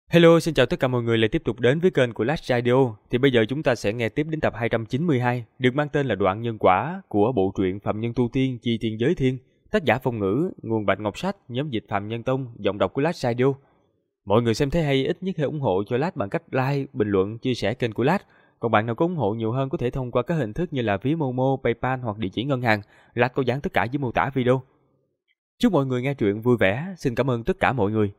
Hello, xin chào tất cả mọi người lại tiếp tục đến với kênh của Last Radio. Thì bây giờ chúng ta sẽ nghe tiếp đến tập 292, được mang tên là Đoạn Nhân Quả của bộ truyện Phạm Nhân Tu Tiên Chi Thiên Giới Thiên, tác giả Phong Ngữ, nguồn Bạch Ngọc Sách, nhóm dịch Phạm Nhân Tông, giọng đọc của Last Radio. Mọi người xem thấy hay ít nhất hãy ủng hộ cho Last bằng cách like, bình luận, chia sẻ kênh của Last. Còn bạn nào có ủng hộ nhiều hơn có thể thông qua các hình thức như là ví Momo, PayPal hoặc địa chỉ ngân hàng. Last có dán tất cả dưới mô tả video. Chúc mọi người nghe truyện vui vẻ. Xin cảm ơn tất cả mọi người.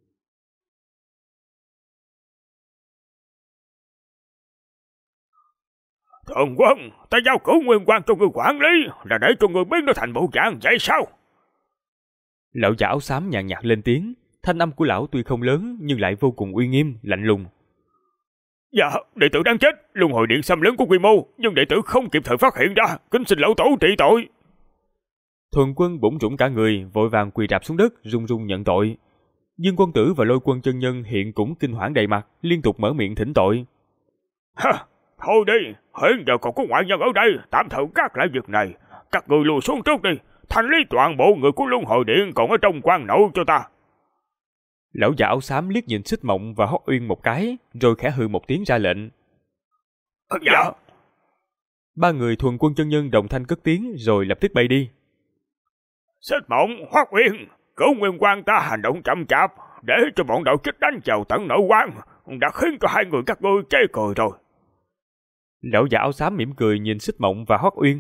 Thần quân, ta giao cửu nguyên quan cho người quản lý, là để cho người biến nó thành bộ dạng vậy sao? Lão già áo xám nhàn nhạt lên tiếng, thanh âm của lão tuy không lớn nhưng lại vô cùng uy nghiêm, lạnh lùng. Dạ, đệ tử đang chết, luân hồi điện xâm lấn của quy mô, nhưng đệ tử không kịp thời phát hiện ra, kính xin lão tổ trị tội. Thuần quân bủn rủn cả người, vội vàng quỳ rạp xuống đất, run run nhận tội. Dương Quân Tử và Lôi Quân chân nhân hiện cũng kinh hoảng đầy mặt, liên tục mở miệng thỉnh tội. Ha, thôi đi, hiện giờ còn có ngoại nhân ở đây, tạm thời gác lại việc này. Các người lùi xuống trước đi, thanh lý toàn bộ người của luân hồi điện còn ở trong quan nội cho ta. Lão già áo xám liếc nhìn Xích Mộng và Hoắc Uyên một cái, rồi khẽ hừ một tiếng ra lệnh. Dạ. Ba người Thuần Quân chân nhân đồng thanh cất tiếng rồi lập tức bay đi. Xích Mộng, Hoắc Uyên, cửu nguyên quan ta hành động chậm chạp, để cho bọn đạo trích đánh vào tận nội quan, đã khiến cho hai người các ngươi chê cười rồi. Lão già áo xám mỉm cười nhìn Xích Mộng và Hoắc Uyên.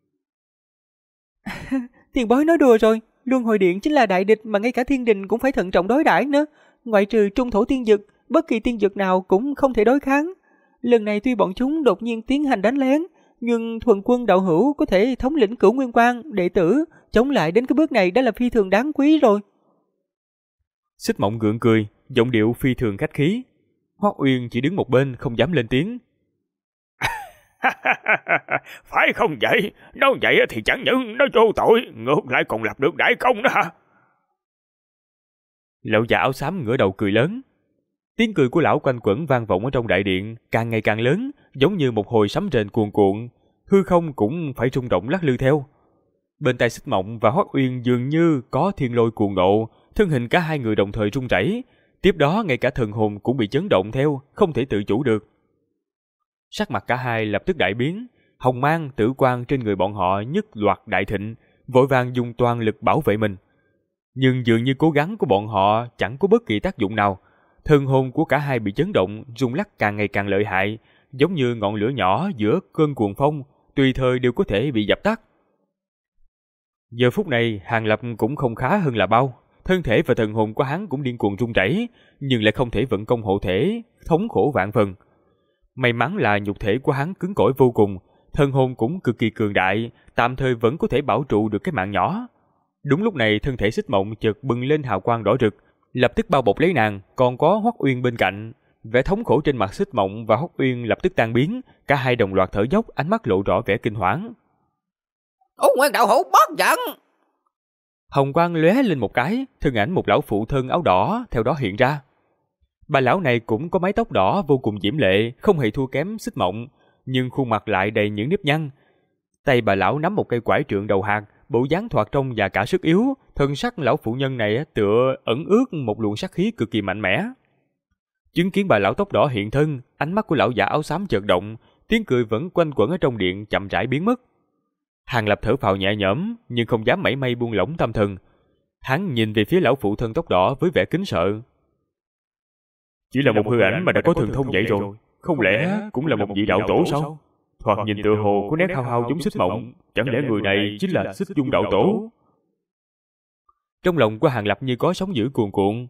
Tiền bối nói đùa rồi, luân hồi điện chính là đại địch mà ngay cả thiên đình cũng phải thận trọng đối đãi nữa. Ngoại trừ trung thổ tiên dực, bất kỳ tiên dực nào cũng không thể đối kháng. Lần này tuy bọn chúng đột nhiên tiến hành đánh lén, nhưng thuần quân đạo hữu có thể thống lĩnh cửu nguyên quan, đệ tử, chống lại đến cái bước này đã là phi thường đáng quý rồi. Xích Mộng gượng cười, giọng điệu phi thường khách khí. Hoắc Uyên chỉ đứng một bên không dám lên tiếng. Phải không vậy? Nói vậy thì chẳng những nó vô tội, ngược lại còn lập được đại công đó hả? Lão già áo xám ngửa đầu cười lớn. Tiếng cười của lão quanh quẩn vang vọng ở trong đại điện, càng ngày càng lớn, giống như một hồi sấm rền cuồn cuộn, hư không cũng phải rung động lắc lư theo. Bên tai Xích Mộng và Hoắc Uyên dường như có thiên lôi cuồng nộ, thân hình cả hai người đồng thời rung rẩy, tiếp đó ngay cả thần hồn cũng bị chấn động theo, không thể tự chủ được. Sắc mặt cả hai lập tức đại biến, hồng mang, tử quang trên người bọn họ nhất loạt đại thịnh, vội vàng dùng toàn lực bảo vệ mình. Nhưng dường như cố gắng của bọn họ chẳng có bất kỳ tác dụng nào, thần hồn của cả hai bị chấn động, rung lắc càng ngày càng lợi hại, giống như ngọn lửa nhỏ giữa cơn cuồng phong, tùy thời đều có thể bị dập tắt. Giờ phút này, Hàng Lập cũng không khá hơn là bao, thân thể và thần hồn của hắn cũng điên cuồng rung rẩy, nhưng lại không thể vận công hộ thể, thống khổ vạn phần. May mắn là nhục thể của hắn cứng cỏi vô cùng, thần hồn cũng cực kỳ cường đại, tạm thời vẫn có thể bảo trụ được cái mạng nhỏ. Đúng lúc này thân thể Xích Mộng chợt bừng lên hào quang đỏ rực, lập tức bao bọc lấy nàng, còn có Hoắc Uyên bên cạnh. Vẻ thống khổ trên mặt Xích Mộng và Hoắc Uyên lập tức tan biến, cả hai đồng loạt thở dốc, ánh mắt lộ rõ vẻ kinh hoảng. Nguyên đạo hữu bớt giận! Hồng quang lóe lên một cái, thân ảnh một lão phụ thân áo đỏ theo đó hiện ra. Bà lão này cũng có mái tóc đỏ vô cùng diễm lệ, không hề thua kém Xích Mộng, nhưng khuôn mặt lại đầy những nếp nhăn. Tay bà lão nắm một cây quải trượng đầu hạt, bộ dáng thoạt trông và cả sức yếu, thân sắc lão phụ nhân này tựa ẩn ước một luồng sát khí cực kỳ mạnh mẽ. Chứng kiến bà lão tóc đỏ hiện thân, ánh mắt của lão già áo xám chợt động, tiếng cười vẫn quanh quẩn ở trong điện chậm rãi biến mất. Hàng Lập thở phào nhẹ nhõm, nhưng không dám mảy may buông lỏng tâm thần. Hắn nhìn về phía lão phụ thân tóc đỏ với vẻ kính sợ. Chỉ là một hư ảnh mà đã có thần thông vậy rồi, không lẽ cũng là một vị đạo tổ sao? Thoạt nhìn tựa hồ có nét hao hao giống Xích Mộng, chẳng lẽ người này chính là Xích Dung đạo tổ? Trong lòng của Hàng Lập như có sóng dữ cuồn cuộn.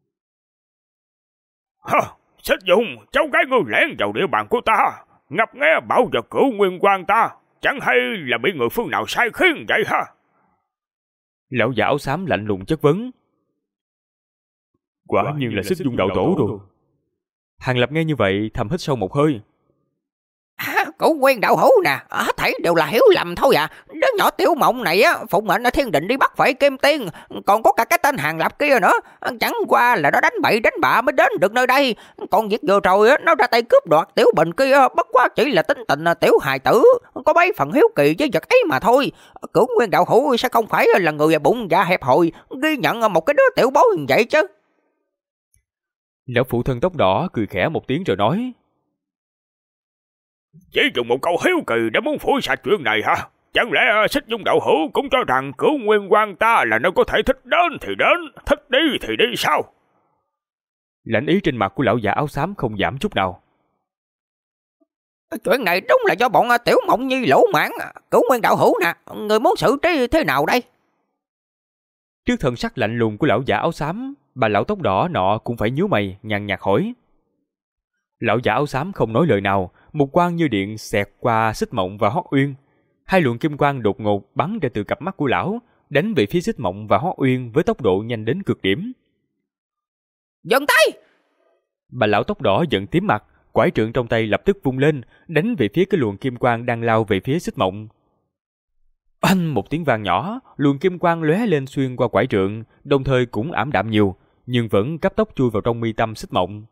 Ha, Xích Dung, cháu gái ngươi lẻn vào địa bàn của ta, ngấp nghé bảo vật cửu nguyên quan ta, chẳng hay là bị người phương nào sai khiến vậy ha? Lão già áo xám lạnh lùng chất vấn. Quả nhiên là Xích Dung đạo tổ rồi. Hàng Lập nghe như vậy thầm hít sâu một hơi. Cửu nguyên đạo hữu nè, hết thảy đều là hiểu lầm thôi à. Đứa nhỏ Tiểu Mộng này á, phụng mệnh ở thiên định đi bắt phải kim tiên, còn có cả cái tên Hàng Lập kia nữa. Chẳng qua là nó đánh bậy đánh bạ mới đến được nơi đây. Còn việc vừa rồi á, nó ra tay cướp đoạt Tiểu Bình kia, bất quá chỉ là tính tình tiểu hài tử, có mấy phần hiếu kỳ với vật ấy mà thôi. Cửu nguyên đạo hữu sẽ không phải là người bụng dạ hẹp hòi, ghi nhận một cái đứa tiểu bối như vậy chứ. Lão phụ thân tóc đỏ cười khẽ một tiếng rồi nói: Chỉ dùng một câu hiếu kỳ để muốn phủi sạch chuyện này hả? Chẳng lẽ Xích Dung đạo hữu cũng cho rằng Cửu Nguyên Quan ta là nơi có thể thích đến thì đến, thích đi thì đi sao? Lãnh ý trên mặt của lão già áo xám không giảm chút nào. Chuyện này đúng là do bọn Tiểu Mộng Nhi lỗ mãn. Cửu Nguyên đạo hữu nè, người muốn xử trí thế nào đây? Trước thần sắc lạnh lùng của lão già áo xám, bà lão tóc đỏ nọ cũng phải nhíu mày nhàn nhạt hỏi. Lão già áo xám không nói lời nào, một quang như điện xẹt qua Xích Mộng và Hoắc Uyên. Hai luồng kim quang đột ngột bắn ra từ cặp mắt của lão, đánh về phía Xích Mộng và Hoắc Uyên với tốc độ nhanh đến cực điểm. Dừng tay! Bà lão tóc đỏ giận tím mặt, quải trượng trong tay lập tức vung lên, đánh về phía cái luồng kim quang đang lao về phía Xích Mộng. Oanh một tiếng vang nhỏ, luồng kim quang lóe lên xuyên qua quải trượng, đồng thời cũng ảm đạm nhiều, nhưng vẫn cấp tốc chui vào trong mi tâm Xích Mộng.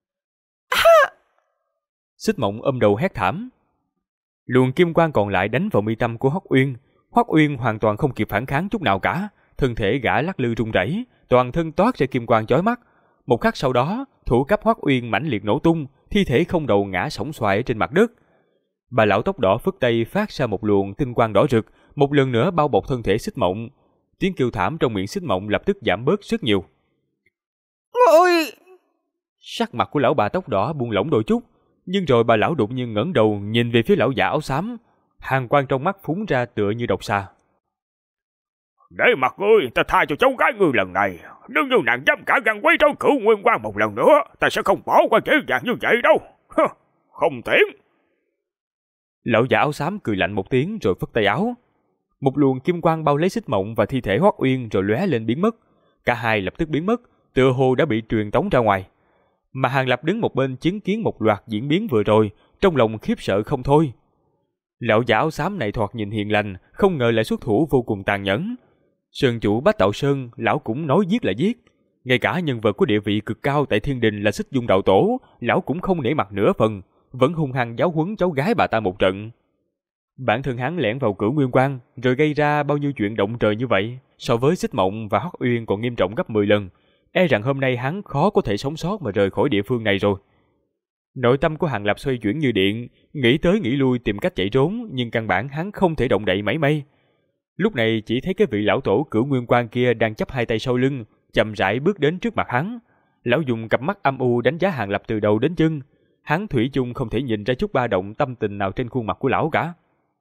Xích Mộng ôm đầu hét thảm. Luồng kim quang còn lại đánh vào mi tâm của Hoắc Uyên. Hoắc Uyên hoàn toàn không kịp phản kháng chút nào cả, thân thể gã lắc lư rung rẩy, toàn thân toát ra kim quang chói mắt. Một khắc sau đó, thủ cấp Hoắc Uyên mãnh liệt nổ tung, thi thể không đầu ngã sóng xoài trên mặt đất. Bà lão tóc đỏ phất tay phát ra một luồng tinh quang đỏ rực, một lần nữa bao bọc thân thể Xích Mộng. Tiếng kêu thảm trong miệng Xích Mộng lập tức giảm bớt rất nhiều. Ôi! Sắc mặt của lão bà tóc đỏ buông lỏng đôi chút, nhưng rồi bà lão đột nhiên ngẩng đầu nhìn về phía lão già áo xám, hàn quang trong mắt phúng ra tựa như độc xà. Để mặt ngươi, ta tha cho cháu gái ngươi lần này. Nếu như nàng dám cả gan quấy rối Cửu Nguyên Quan một lần nữa, ta sẽ không bỏ qua dễ dàng như vậy đâu. Không tiện. Lão già áo xám cười lạnh một tiếng rồi phất tay áo. Một luồng kim quang bao lấy Xích Mộng và thi thể Hoắc Uyên rồi lóe lên biến mất. Cả hai lập tức biến mất, tựa hồ đã bị truyền tống ra ngoài. Mà Hàng Lập đứng một bên chứng kiến một loạt diễn biến vừa rồi, trong lòng khiếp sợ không thôi. Lão già áo xám này thoạt nhìn hiền lành, không ngờ lại xuất thủ vô cùng tàn nhẫn. Sơn chủ Bách Đạo Sơn, lão cũng nói giết là giết. Ngay cả nhân vật có địa vị cực cao tại thiên đình là Xích Dung đạo tổ, lão cũng không nể mặt nửa phần, vẫn hung hăng giáo huấn cháu gái bà ta một trận. Bản thân hắn lẻn vào Cửu Nguyên Quan, rồi gây ra bao nhiêu chuyện động trời như vậy, so với Xích Mộng và Hoắc Uyên còn nghiêm trọng gấp 10 lần. E rằng hôm nay hắn khó có thể sống sót mà rời khỏi địa phương này rồi. Nội tâm của Hàng Lập xoay chuyển như điện, nghĩ tới nghĩ lui tìm cách chạy trốn, nhưng căn bản hắn không thể động đậy mảy may. Lúc này chỉ thấy cái vị lão tổ Cửu Nguyên Quan kia đang chắp hai tay sau lưng, chậm rãi bước đến trước mặt hắn. Lão dùng cặp mắt âm u đánh giá Hàng Lập từ đầu đến chân. Hắn thủy chung không thể nhìn ra chút ba động tâm tình nào trên khuôn mặt của lão cả.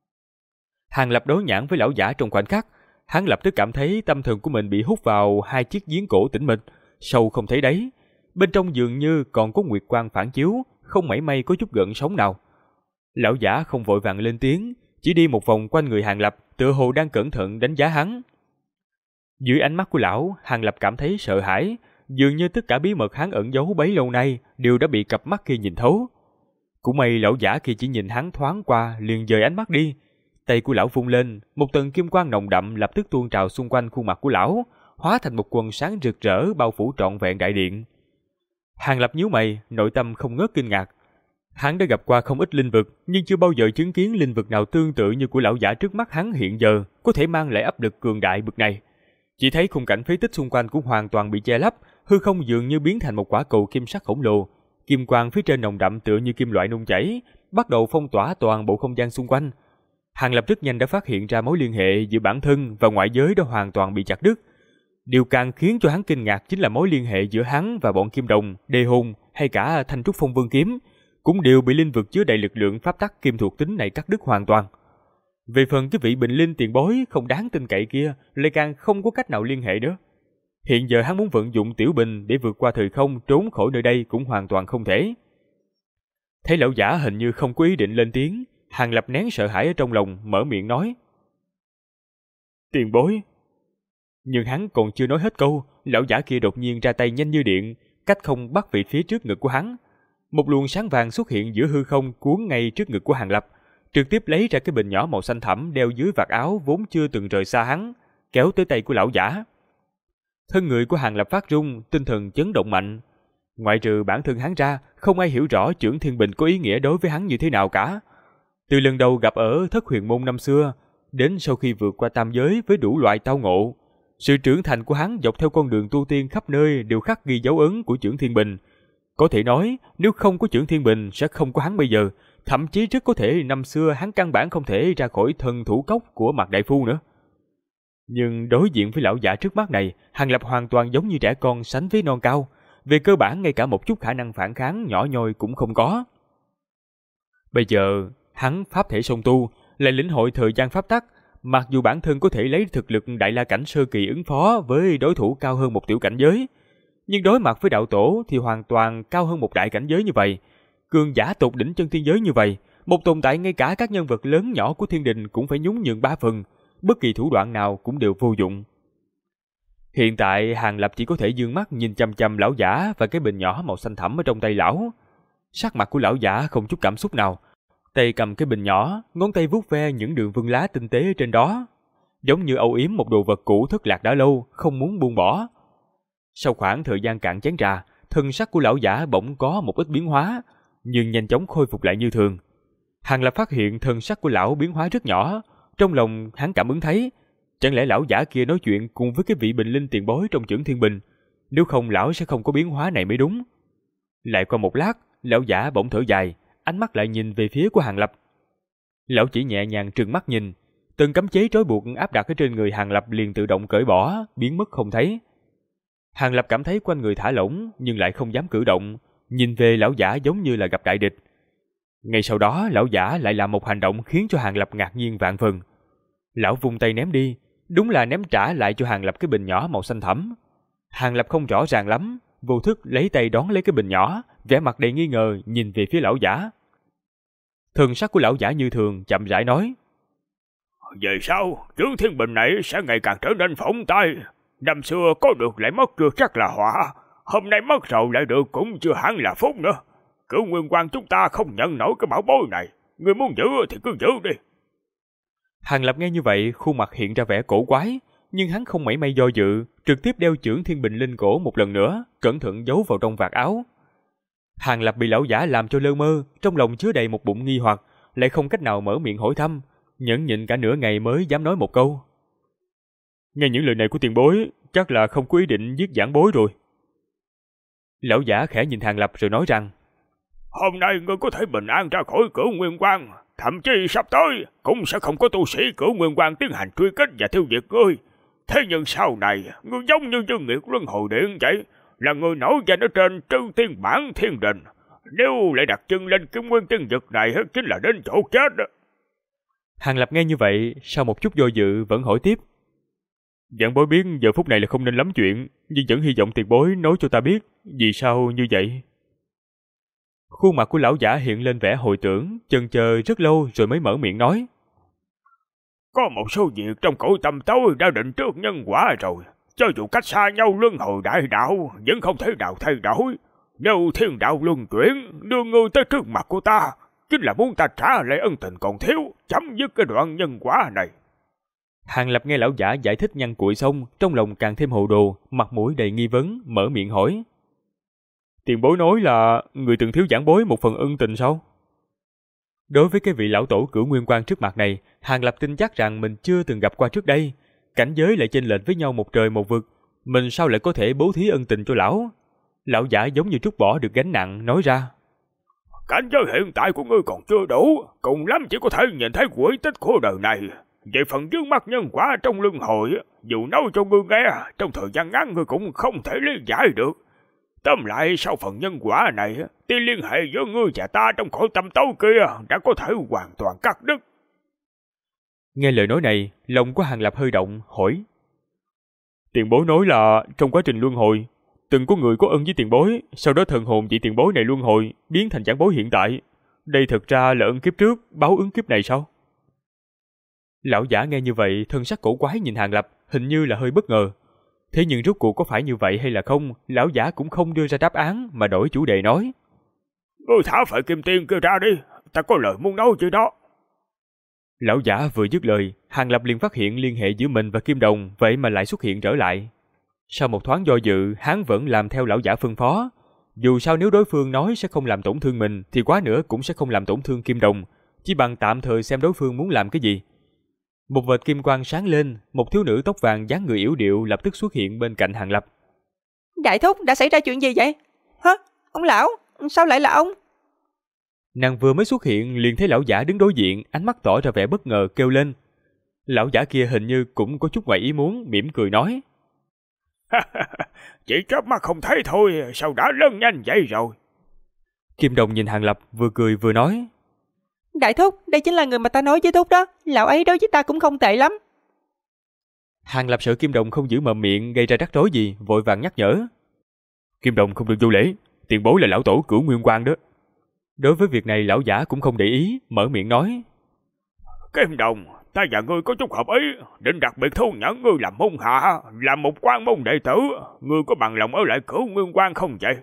Hàng Lập đối nhãn với lão giả trong khoảnh khắc, hắn lập tức cảm thấy tâm thần của mình bị hút vào hai chiếc giếng cổ tĩnh mịch, sâu không thấy đáy. Bên trong dường như còn có nguyệt quang phản chiếu, không mảy may có chút gợn sóng nào. Lão giả không vội vàng lên tiếng, chỉ đi một vòng quanh người Hàng Lập, tựa hồ đang cẩn thận đánh giá hắn. Dưới ánh mắt của lão, Hàng Lập cảm thấy sợ hãi, dường như tất cả bí mật hắn ẩn giấu bấy lâu nay đều đã bị cặp mắt kia nhìn thấu. Cũng may lão giả kia chỉ nhìn hắn thoáng qua liền dời ánh mắt đi. Tay của lão vung lên, một tầng kim quang nồng đậm lập tức tuôn trào xung quanh khuôn mặt của lão, hóa thành một quần sáng rực rỡ bao phủ trọn vẹn đại điện. Hàng Lập nhíu mày, nội tâm không ngớt kinh ngạc. Hắn đã gặp qua không ít linh vực, nhưng chưa bao giờ chứng kiến linh vực nào tương tự như của lão giả trước mắt hắn hiện giờ, có thể mang lại áp lực cường đại bực này. Chỉ thấy khung cảnh phế tích xung quanh cũng hoàn toàn bị che lấp, hư không dường như biến thành một quả cầu kim sắc khổng lồ. Kim quang phía trên nồng đậm tựa như kim loại nung chảy, bắt đầu phong tỏa toàn bộ không gian xung quanh. Hàng Lập rất nhanh đã phát hiện ra mối liên hệ giữa bản thân và ngoại giới đã hoàn toàn bị chặt đứt. Điều càng khiến cho hắn kinh ngạc chính là mối liên hệ giữa hắn và bọn Kim Đồng, Đề Hồn hay cả Thanh Trúc Phong Vương Kiếm, cũng đều bị linh vực chứa đầy lực lượng pháp tắc kim thuộc tính này cắt đứt hoàn toàn. Về phần cái vị Bình Linh tiền bối không đáng tin cậy kia, lại càng không có cách nào liên hệ nữa. Hiện giờ hắn muốn vận dụng Tiểu Bình để vượt qua thời không trốn khỏi nơi đây cũng hoàn toàn không thể. Thấy lão giả hình như không có ý định lên tiếng, Hàng Lập nén sợ hãi ở trong lòng, mở miệng nói: "Tiền bối." Nhưng hắn còn chưa nói hết câu, lão giả kia đột nhiên ra tay nhanh như điện, cách không bắt về phía trước ngực của hắn. Một luồng sáng vàng xuất hiện giữa hư không cuốn ngay trước ngực của Hàng Lập, trực tiếp lấy ra cái bình nhỏ màu xanh thẳm đeo dưới vạt áo vốn chưa từng rời xa hắn, kéo tới tay của lão giả. Thân người của Hàng Lập phát rung, tinh thần chấn động mạnh. Ngoại trừ bản thân hắn ra, không ai hiểu rõ Chưởng Thiên Bình có ý nghĩa đối với hắn như thế nào cả. Từ lần đầu gặp ở Thất Huyền Môn năm xưa, đến sau khi vượt qua tam giới với đủ loại tao ngộ, sự trưởng thành của hắn dọc theo con đường tu tiên khắp nơi đều khắc ghi dấu ấn của Chưởng Thiên Bình, Có thể nói, nếu không có Chưởng Thiên Bình sẽ không có hắn bây giờ, thậm chí rất có thể năm xưa hắn căn bản không thể ra khỏi thần thủ cốc của Mạc đại phu nữa. Nhưng đối diện với lão giả trước mắt này, Hàng Lập hoàn toàn giống như trẻ con sánh với non cao, về cơ bản ngay cả một chút khả năng phản kháng nhỏ nhoi cũng không có. Bây giờ, hắn pháp thể song tu, lại lĩnh hội thời gian pháp tắc, mặc dù bản thân có thể lấy thực lực đại la cảnh sơ kỳ ứng phó với đối thủ cao hơn một tiểu cảnh giới, nhưng đối mặt với đạo tổ thì hoàn toàn cao hơn một đại cảnh giới như vậy. Cường giả tột đỉnh chân thiên giới như vậy, một tồn tại ngay cả các nhân vật lớn nhỏ của thiên đình cũng phải nhún nhường 3 phần, bất kỳ thủ đoạn nào cũng đều vô dụng. Hiện tại Hàng Lập chỉ có thể dương mắt nhìn chăm chăm lão giả và cái bình nhỏ màu xanh thẳm ở trong tay lão. Sắc mặt của lão giả không chút cảm xúc nào, tay cầm cái bình nhỏ, ngón tay vuốt ve những đường vân lá tinh tế trên đó, giống như âu yếm một đồ vật cũ thất lạc đã lâu, không muốn buông bỏ. Sau khoảng thời gian cạn chén trà, thân sắc của lão giả bỗng có một ít biến hóa, nhưng nhanh chóng khôi phục lại như thường. Hàng Lập phát hiện thân sắc của lão biến hóa rất nhỏ, trong lòng hắn cảm ứng thấy, chẳng lẽ lão giả kia nói chuyện cùng với cái vị bình linh tiền bối trong Chưởng Thiên Bình, nếu không lão sẽ không có biến hóa này mới đúng. Lại qua một lát, lão giả bỗng thở dài, ánh mắt lại nhìn về phía của Hàng Lập. Lão chỉ nhẹ nhàng trừng mắt nhìn, từng cấm chế trói buộc áp đặt ở trên người Hàng Lập liền tự động cởi bỏ, biến mất không thấy. Hàng Lập cảm thấy quanh người thả lỏng nhưng lại không dám cử động, nhìn về lão giả giống như là gặp đại địch. Ngay sau đó lão giả lại làm một hành động khiến cho Hàng Lập ngạc nhiên vạn phần. Lão vung tay ném đi, đúng là ném trả lại cho Hàng Lập cái bình nhỏ màu xanh thẫm. Hàng Lập không rõ ràng lắm, vô thức lấy tay đón lấy cái bình nhỏ, vẻ mặt đầy nghi ngờ nhìn về phía lão giả. Thần sắc của lão giả như thường, chậm rãi nói: Về sau, Chưởng Thiên Bình này sẽ ngày càng trở nên phóng tay. Năm xưa có được lại mất chưa chắc là họa, hôm nay mất rồi lại được cũng chưa hẳn là phúc nữa. Cửu Nguyên Quang chúng ta không nhận nổi cái bảo bối này, người muốn giữ thì cứ giữ đi. Hàng Lập nghe như vậy, khuôn mặt hiện ra vẻ cổ quái, nhưng hắn không mảy may do dự, trực tiếp đeo Chưởng Thiên Bình lên cổ một lần nữa, cẩn thận giấu vào trong vạt áo. Hàng Lập bị lão giả làm cho lơ mơ, trong lòng chứa đầy một bụng nghi hoặc, lại không cách nào mở miệng hỏi thăm, nhẫn nhịn cả nửa ngày mới dám nói một câu: Nghe những lời này của tiền bối, chắc là không có ý định giết giảng bối rồi. Lão giả khẽ nhìn Hàng Lập rồi nói rằng: Hôm nay ngươi có thể bình an ra khỏi Cửu Nguyên Quang, thậm chí sắp tới cũng sẽ không có tu sĩ Cửu Nguyên Quang tiến hành truy kích và tiêu diệt ngươi. Thế nhưng sau này, ngươi giống như Dương Nghiệt Luân Hồi Điện vậy, là người nổi danh ở trên Trư Tiên Bản Thiên Đình. Nếu lại đặt chân lên Kim Nguyên Tiên Vực này chính là đến chỗ chết đó. Hàng Lập nghe như vậy, sau một chút do dự vẫn hỏi tiếp: Giảng bối biết giờ phút này là không nên lắm chuyện, nhưng vẫn hy vọng tiền bối nói cho ta biết vì sao như vậy. Khuôn mặt của lão giả hiện lên vẻ hồi tưởng, chần chờ rất lâu rồi mới mở miệng nói: Có một số việc trong cõi tâm tối đã định trước nhân quả rồi, cho dù cách xa nhau luân hồi đại đạo vẫn không thể nào thay đổi. Nếu thiên đạo luân chuyển đưa ngươi tới trước mặt của ta, chính là muốn ta trả lại ân tình còn thiếu, chấm dứt cái đoạn nhân quả này. Hàng Lập nghe lão giả giải thích nhăn cuội xong, trong lòng càng thêm hồ đồ, mặt mũi đầy nghi vấn, mở miệng hỏi: Tiền bối nói là người từng thiếu giảng bối một phần ân tình sao? Đối với cái vị lão tổ Cửu Nguyên Quang trước mặt này, Hàng Lập tin chắc rằng mình chưa từng gặp qua trước đây. Cảnh giới lại chênh lệch với nhau một trời một vực, mình sao lại có thể bố thí ân tình cho lão? Lão giả giống như trút bỏ được gánh nặng, nói ra: Cảnh giới hiện tại của ngươi còn chưa đủ, cùng lắm chỉ có thể nhìn thấy quỹ tích của đời này. Về phần vướng mắc nhân quả trong luân hồi, dù nói cho ngươi nghe, trong thời gian ngắn ngươi cũng không thể lý giải được. Tóm lại, sau phần nhân quả này, tia liên hệ giữa ngươi và ta trong cõi tâm tối kia đã có thể hoàn toàn cắt đứt. Nghe lời nói này, lòng của Hàng Lập hơi động, hỏi: Tiền bối nói là trong quá trình luân hồi, từng có người có ân với tiền bối, sau đó thần hồn vị tiền bối này luân hồi, biến thành giảng bối hiện tại. Đây thực ra là ân kiếp trước, báo ứng kiếp này sao? Lão giả nghe như vậy, thân sắc cổ quái nhìn Hàng Lập, hình như là hơi bất ngờ. Thế nhưng rốt cuộc có phải như vậy hay là không, lão giả cũng không đưa ra đáp án mà đổi chủ đề nói: Ngươi thả Phệ Kim Tiên kia ra đi, ta có lời muốn nói chứ đó. Lão giả vừa dứt lời, Hàng Lập liền phát hiện liên hệ giữa mình và Kim Đồng vậy mà lại xuất hiện trở lại. Sau một thoáng do dự, hắn vẫn làm theo lão giả phân phó. Dù sao nếu đối phương nói sẽ không làm tổn thương mình thì quá nữa cũng sẽ không làm tổn thương Kim Đồng, chỉ bằng tạm thời xem đối phương muốn làm cái gì. Một vệt kim quang sáng lên, một thiếu nữ tóc vàng dáng người yếu điệu lập tức xuất hiện bên cạnh Hàng Lập. Đại thúc, đã xảy ra chuyện gì vậy? Hả? Ông lão, sao lại là ông? Nàng vừa mới xuất hiện liền thấy lão giả đứng đối diện, ánh mắt tỏ ra vẻ bất ngờ kêu lên. Lão giả kia hình như cũng có chút ngoài ý muốn, mỉm cười nói. Chỉ chớp mắt không thấy thôi, sao đã lớn nhanh vậy rồi? Kim Đồng nhìn Hàng Lập vừa cười vừa nói. Đại thúc, đây chính là người mà ta nói với thúc đó, lão ấy đối với ta cũng không tệ lắm. Hàng Lập sợ Kim Đồng không giữ mồm miệng gây ra rắc rối gì, vội vàng nhắc nhở. Kim Đồng không được vô lễ, tiền bối là lão tổ Cửu Nguyên Quang đó. Đối với việc này lão giả cũng không để ý, mở miệng nói. Kim Đồng, ta và ngươi có chút hợp ý, định đặc biệt thu nhận ngươi làm môn hạ, làm một quan môn đệ tử. Ngươi có bằng lòng ở lại Cửu Nguyên Quang không vậy?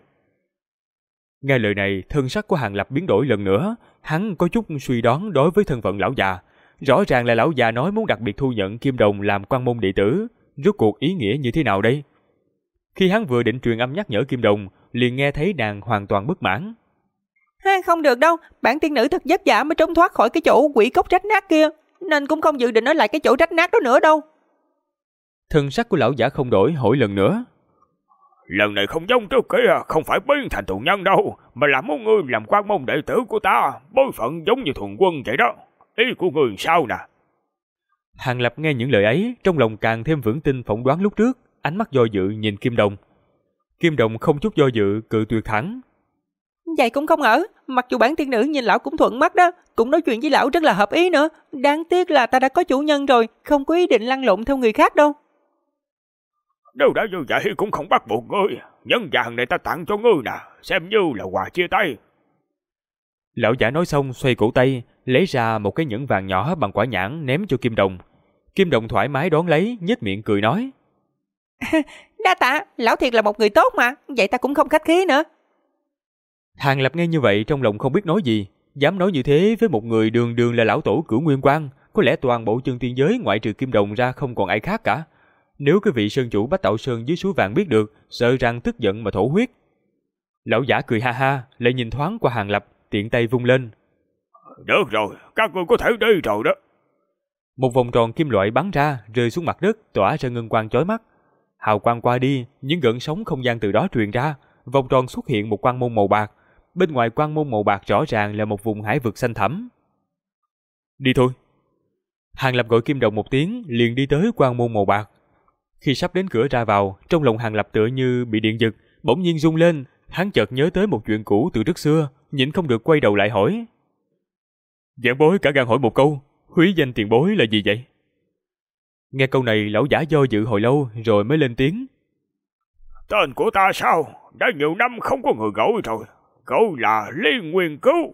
Nghe lời này, thân sắc của Hàng Lập biến đổi lần nữa, hắn có chút suy đoán đối với thân phận lão già. Rõ ràng là lão già nói muốn đặc biệt thu nhận Kim Đồng làm quan môn đệ tử, rốt cuộc ý nghĩa như thế nào đây? Khi hắn vừa định truyền âm nhắc nhở Kim Đồng, liền nghe thấy nàng hoàn toàn bất mãn. Không được đâu, bản tiên nữ thật vất vả mới trốn thoát khỏi cái chỗ quỷ cốc rách nát kia, nên cũng không dự định ở lại cái chỗ rách nát đó nữa đâu. Thân sắc của lão giả không đổi, hỏi lần nữa. Lần này không giống trước kia, không phải biến thành tù nhân đâu, mà là muốn ngươi làm quan môn đệ tử của ta, bối phận giống như thuần quân vậy đó. Ý của ngươi sao nè? Hàng Lập nghe những lời ấy, trong lòng càng thêm vững tin phỏng đoán lúc trước, ánh mắt do dự nhìn Kim Đồng. Kim Đồng không chút do dự, cự tuyệt thẳng. Vậy cũng không ở, mặc dù bản tiên nữ nhìn lão cũng thuận mắt đó, cũng nói chuyện với lão rất là hợp ý nữa. Đáng tiếc là ta đã có chủ nhân rồi, không có ý định lăn lộn theo người khác đâu. Nếu đã như vậy cũng không bắt buộc ngươi, nhẫn vàng này ta tặng cho ngươi nè, xem như là quà chia tay. Lão giả nói xong xoay cổ tay, lấy ra một cái nhẫn vàng nhỏ bằng quả nhãn ném cho Kim Đồng. Kim Đồng thoải mái đón lấy, nhếch miệng cười nói. Đa tạ, lão thiệt là một người tốt mà, vậy ta cũng không khách khí nữa. Hàng Lập nghe như vậy trong lòng không biết nói gì, dám nói như thế với một người đường đường là lão tổ Cửu Nguyên Quang, có lẽ toàn bộ chân tiên giới ngoại trừ Kim Đồng ra không còn ai khác cả. Nếu cái vị sơn chủ Bách Tạo Sơn dưới suối vàng biết được, sợ rằng tức giận mà thổ huyết. Lão giả cười ha ha, lại nhìn thoáng qua Hàng Lập, tiện tay vung lên. Được rồi, các ngươi có thể đi rồi đó. Một vòng tròn kim loại bắn ra, rơi xuống mặt đất, tỏa ra ngân quang chói mắt. Hào quang qua đi, những gợn sóng không gian từ đó truyền ra, vòng tròn xuất hiện một quang môn màu bạc. Bên ngoài quang môn màu bạc rõ ràng là một vùng hải vực xanh thẳm. Đi thôi. Hàng Lập gọi Kim Đồng một tiếng, liền đi tới quang môn màu bạc. Khi sắp đến cửa ra vào, trong lòng Hàng Lập tựa như bị điện giật, bỗng nhiên rung lên. Hắn chợt nhớ tới một chuyện cũ từ rất xưa, nhịn không được quay đầu lại hỏi. Giảng bối cả gan hỏi một câu, húy danh tiền bối là gì vậy? Nghe câu này, lão giả do dự hồi lâu rồi mới lên tiếng. Tên của ta sao? Đã nhiều năm không có người gọi rồi. Gọi là Liên Nguyên Cứu.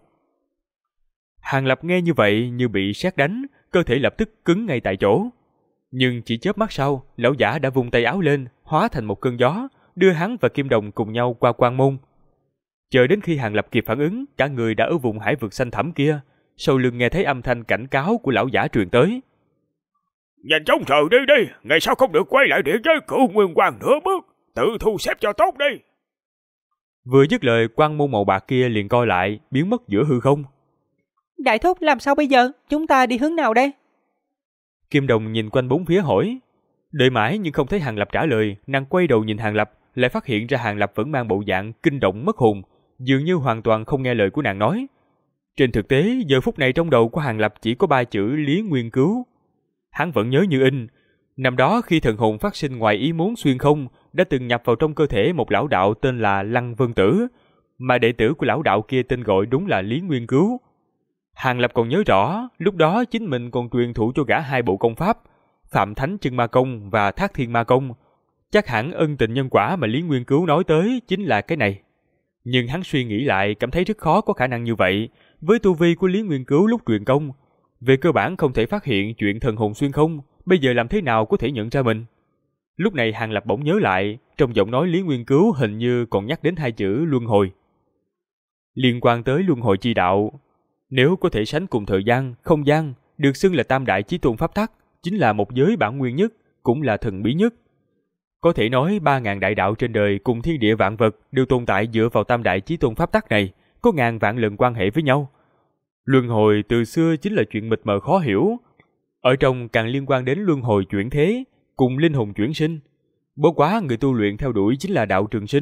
Hàng Lập nghe như vậy như bị sét đánh, cơ thể lập tức cứng ngay tại chỗ. Nhưng chỉ chớp mắt sau, lão giả đã vung tay áo lên, hóa thành một cơn gió, đưa hắn và Kim Đồng cùng nhau qua quan môn. Chờ đến khi Hàng Lập kịp phản ứng, cả người đã ở vùng hải vực xanh thẳm kia, sau lưng nghe thấy âm thanh cảnh cáo của lão giả truyền tới. Nhanh chóng rời đi đi, ngày sau không được quay lại địa giới Cửu Nguyên Quang nửa bước, tự thu xếp cho tốt đi. Vừa dứt lời, quang môn màu bạc kia liền co lại, biến mất giữa hư không. Đại thúc, làm sao bây giờ? Chúng ta đi hướng nào đây? Kim Đồng nhìn quanh bốn phía hỏi. Đợi mãi nhưng không thấy Hàng Lập trả lời, nàng quay đầu nhìn Hàng Lập, lại phát hiện ra Hàng Lập vẫn mang bộ dạng kinh động mất hồn, dường như hoàn toàn không nghe lời của nàng nói. Trên thực tế, giờ phút này trong đầu của Hàng Lập chỉ có 3 chữ Lý Nguyên Cứu. Hắn vẫn nhớ như in. Năm đó khi thần hồn phát sinh ngoài ý muốn xuyên không, đã từng nhập vào trong cơ thể một lão đạo tên là Lăng Vân Tử, mà đệ tử của lão đạo kia tên gọi đúng là Lý Nguyên Cứu. Hàng Lập còn nhớ rõ, lúc đó chính mình còn truyền thụ cho gã 2 bộ công pháp, Phạm Thánh Chân Ma Công và Thác Thiên Ma Công. Chắc hẳn ân tình nhân quả mà Lý Nguyên Cứu nói tới chính là cái này. Nhưng hắn suy nghĩ lại cảm thấy rất khó có khả năng như vậy. Với tu vi của Lý Nguyên Cứu lúc truyền công, về cơ bản không thể phát hiện chuyện thần hồn xuyên không, bây giờ làm thế nào có thể nhận ra mình? Lúc này Hàng Lập bỗng nhớ lại, trong giọng nói Lý Nguyên Cứu hình như còn nhắc đến 2 chữ luân hồi. Liên quan tới luân hồi chi đạo, nếu có thể sánh cùng thời gian, không gian, được xưng là tam đại chí tôn pháp tắc, chính là một giới bản nguyên nhất, cũng là thần bí nhất. Có thể nói 3.000 đại đạo trên đời cùng thiên địa vạn vật đều tồn tại dựa vào tam đại chí tôn pháp tắc này, có ngàn vạn lần quan hệ với nhau. Luân hồi từ xưa chính là chuyện mịt mờ khó hiểu. Ở trong càng liên quan đến luân hồi chuyển thế, cùng linh hồn chuyển sinh. Bất quá người tu luyện theo đuổi chính là đạo trường sinh,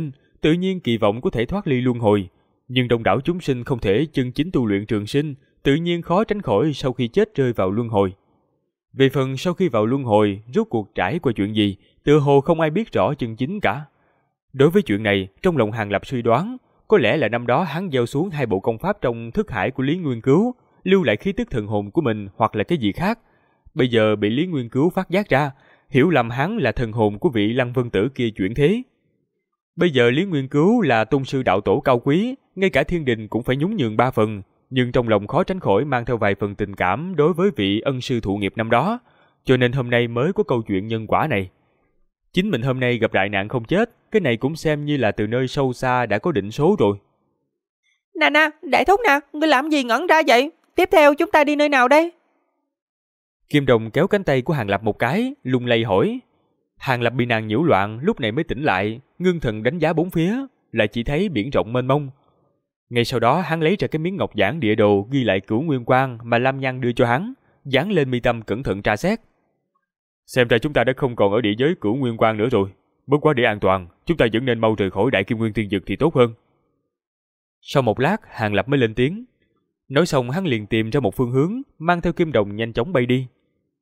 tự nhiên kỳ vọng có thể thoát ly luân hồi, nhưng đông đảo chúng sinh không thể chân chính tu luyện trường sinh, tự nhiên khó tránh khỏi sau khi chết rơi vào luân hồi. Về phần sau khi vào luân hồi, rốt cuộc trải qua chuyện gì, tựa hồ không ai biết rõ chân chính cả. Đối với chuyện này, trong lòng Hàng Lập suy đoán, có lẽ là năm đó hắn gieo xuống 2 bộ công pháp trong thức hải của Lý Nguyên Cứu, lưu lại khí tức thần hồn của mình hoặc là cái gì khác. Bây giờ bị Lý Nguyên Cứu phát giác ra, hiểu lầm hắn là thần hồn của vị Lăng Vân Tử kia chuyển thế. Bây giờ Lý Nguyên Cứu là tôn sư đạo tổ cao quý, ngay cả thiên đình cũng phải nhún nhường 3 phần, nhưng trong lòng khó tránh khỏi mang theo vài phần tình cảm đối với vị ân sư thụ nghiệp năm đó, cho nên hôm nay mới có câu chuyện nhân quả này. Chính mình hôm nay gặp đại nạn không chết, cái này cũng xem như là từ nơi sâu xa đã có định số rồi. Nè, đại thúc nè, ngươi làm gì ngẩn ra vậy? Tiếp theo chúng ta đi nơi nào đây? Kim Đồng kéo cánh tay của Hàng Lập một cái, lung lay hỏi. Hàng Lập bị nàng nhiễu loạn, lúc này mới tỉnh lại, ngưng thần đánh giá bốn phía, lại chỉ thấy biển rộng mênh mông. Ngay sau đó hắn lấy ra cái miếng ngọc giản địa đồ ghi lại Cửu Nguyên Quang mà Lam Nhan đưa cho hắn, dán lên mi tâm cẩn thận tra xét. Xem ra chúng ta đã không còn ở địa giới Cửu Nguyên Quang nữa rồi. Bất quá để an toàn, chúng ta vẫn nên mau rời khỏi Đại Kim Nguyên Tiên Dực thì tốt hơn. Sau một lát, Hàng Lập mới lên tiếng. Nói xong hắn liền tìm ra một phương hướng, mang theo Kim Đồng nhanh chóng bay đi.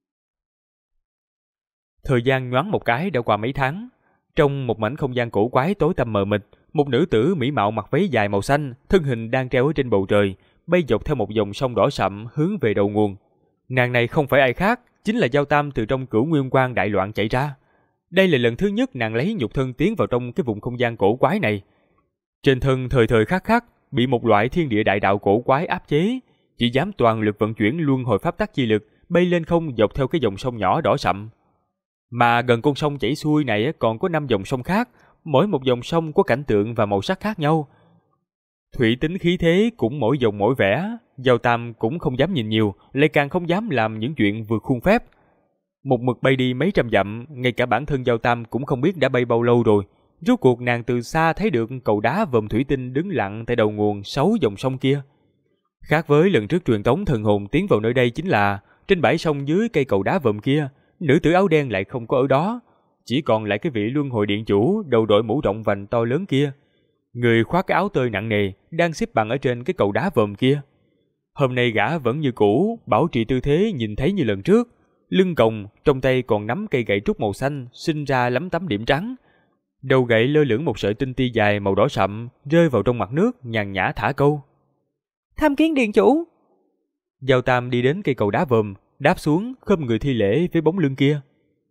Thời gian nhoáng một cái đã qua mấy tháng. Trong một mảnh không gian cổ quái tối tăm mờ mịt, một nữ tử mỹ mạo mặc váy dài màu xanh, thân hình đang treo ở trên bầu trời, bay dọc theo một dòng sông đỏ sậm hướng về đầu nguồn. Nàng này không phải ai khác, chính là Giao Tam từ trong Cửu Nguyên Quang đại loạn chạy ra. Đây là lần thứ nhất nàng lấy nhục thân tiến vào trong cái vùng không gian cổ quái này. Trên thân thời thời khắc khắc bị một loại thiên địa đại đạo cổ quái áp chế, chỉ dám toàn lực vận chuyển luân hồi pháp tắc chi lực, bay lên không dọc theo cái dòng sông nhỏ đỏ sậm. Mà gần con sông chảy xuôi này còn có 5 dòng sông khác, mỗi một dòng sông có cảnh tượng và màu sắc khác nhau. Thủy tính khí thế cũng mỗi dòng mỗi vẻ, Giao Tam cũng không dám nhìn nhiều, lại càng không dám làm những chuyện vượt khuôn phép. Một mực bay đi mấy trăm dặm, ngay cả bản thân Giao Tam cũng không biết đã bay bao lâu rồi. Rốt cuộc nàng từ xa thấy được cầu đá vòm thủy tinh đứng lặng tại đầu nguồn 6 dòng sông kia. Khác với lần trước truyền tống thần hồn tiến vào nơi đây chính là trên bãi sông dưới cây cầu đá vòm kia, nữ tử áo đen lại không có ở đó, chỉ còn lại cái vị luân hồi điện chủ đầu đội mũ rộng vành to lớn kia. Người khoác cái áo tơi nặng nề đang xếp bằng ở trên cái cầu đá vòm kia. Hôm nay gã vẫn như cũ, bảo trì tư thế nhìn thấy như lần trước, lưng còng, trong tay còn nắm cây gậy trúc màu xanh sinh ra lấm tấm điểm trắng. Đầu gậy lơ lửng một sợi tinh ti dài màu đỏ sậm rơi vào trong mặt nước, nhàn nhã thả câu. Tham kiến điện chủ. Giao Tam đi đến cây cầu đá vòm, đáp xuống khom người thi lễ với bóng lưng kia.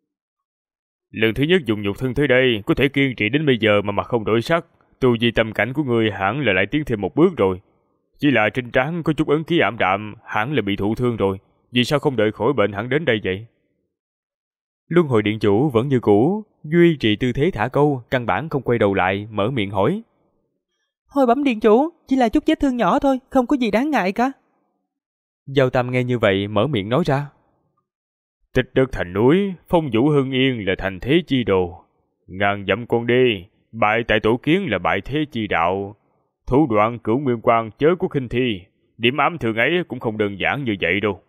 Lần thứ nhất dùng nhục thân tới đây, có thể kiên trì đến bây giờ mà mặt không đổi sắc. Tu vi tâm cảnh của ngươi hẳn là lại tiến thêm một bước rồi. Chỉ là trên trán có chút ấn ký ảm đạm, hẳn là bị thụ thương rồi. Vì sao không đợi khỏi bệnh hẳn đến đây vậy? Luân hồi điện chủ vẫn như cũ, duy trì tư thế thả câu, căn bản không quay đầu lại, mở miệng hỏi. Hồi bẩm điện chủ, chỉ là chút vết thương nhỏ thôi, không có gì đáng ngại cả. Giao Tam nghe như vậy mở miệng nói ra. Tích đất thành núi, phong vũ hưng yên là thành thế chi đồ. Ngàn dặm con đi, bại tại tổ kiến là bại thế chi đạo. Thủ đoạn Cửu Nguyên Quang chớ có khinh thi, điểm ám thường ấy cũng không đơn giản như vậy đâu.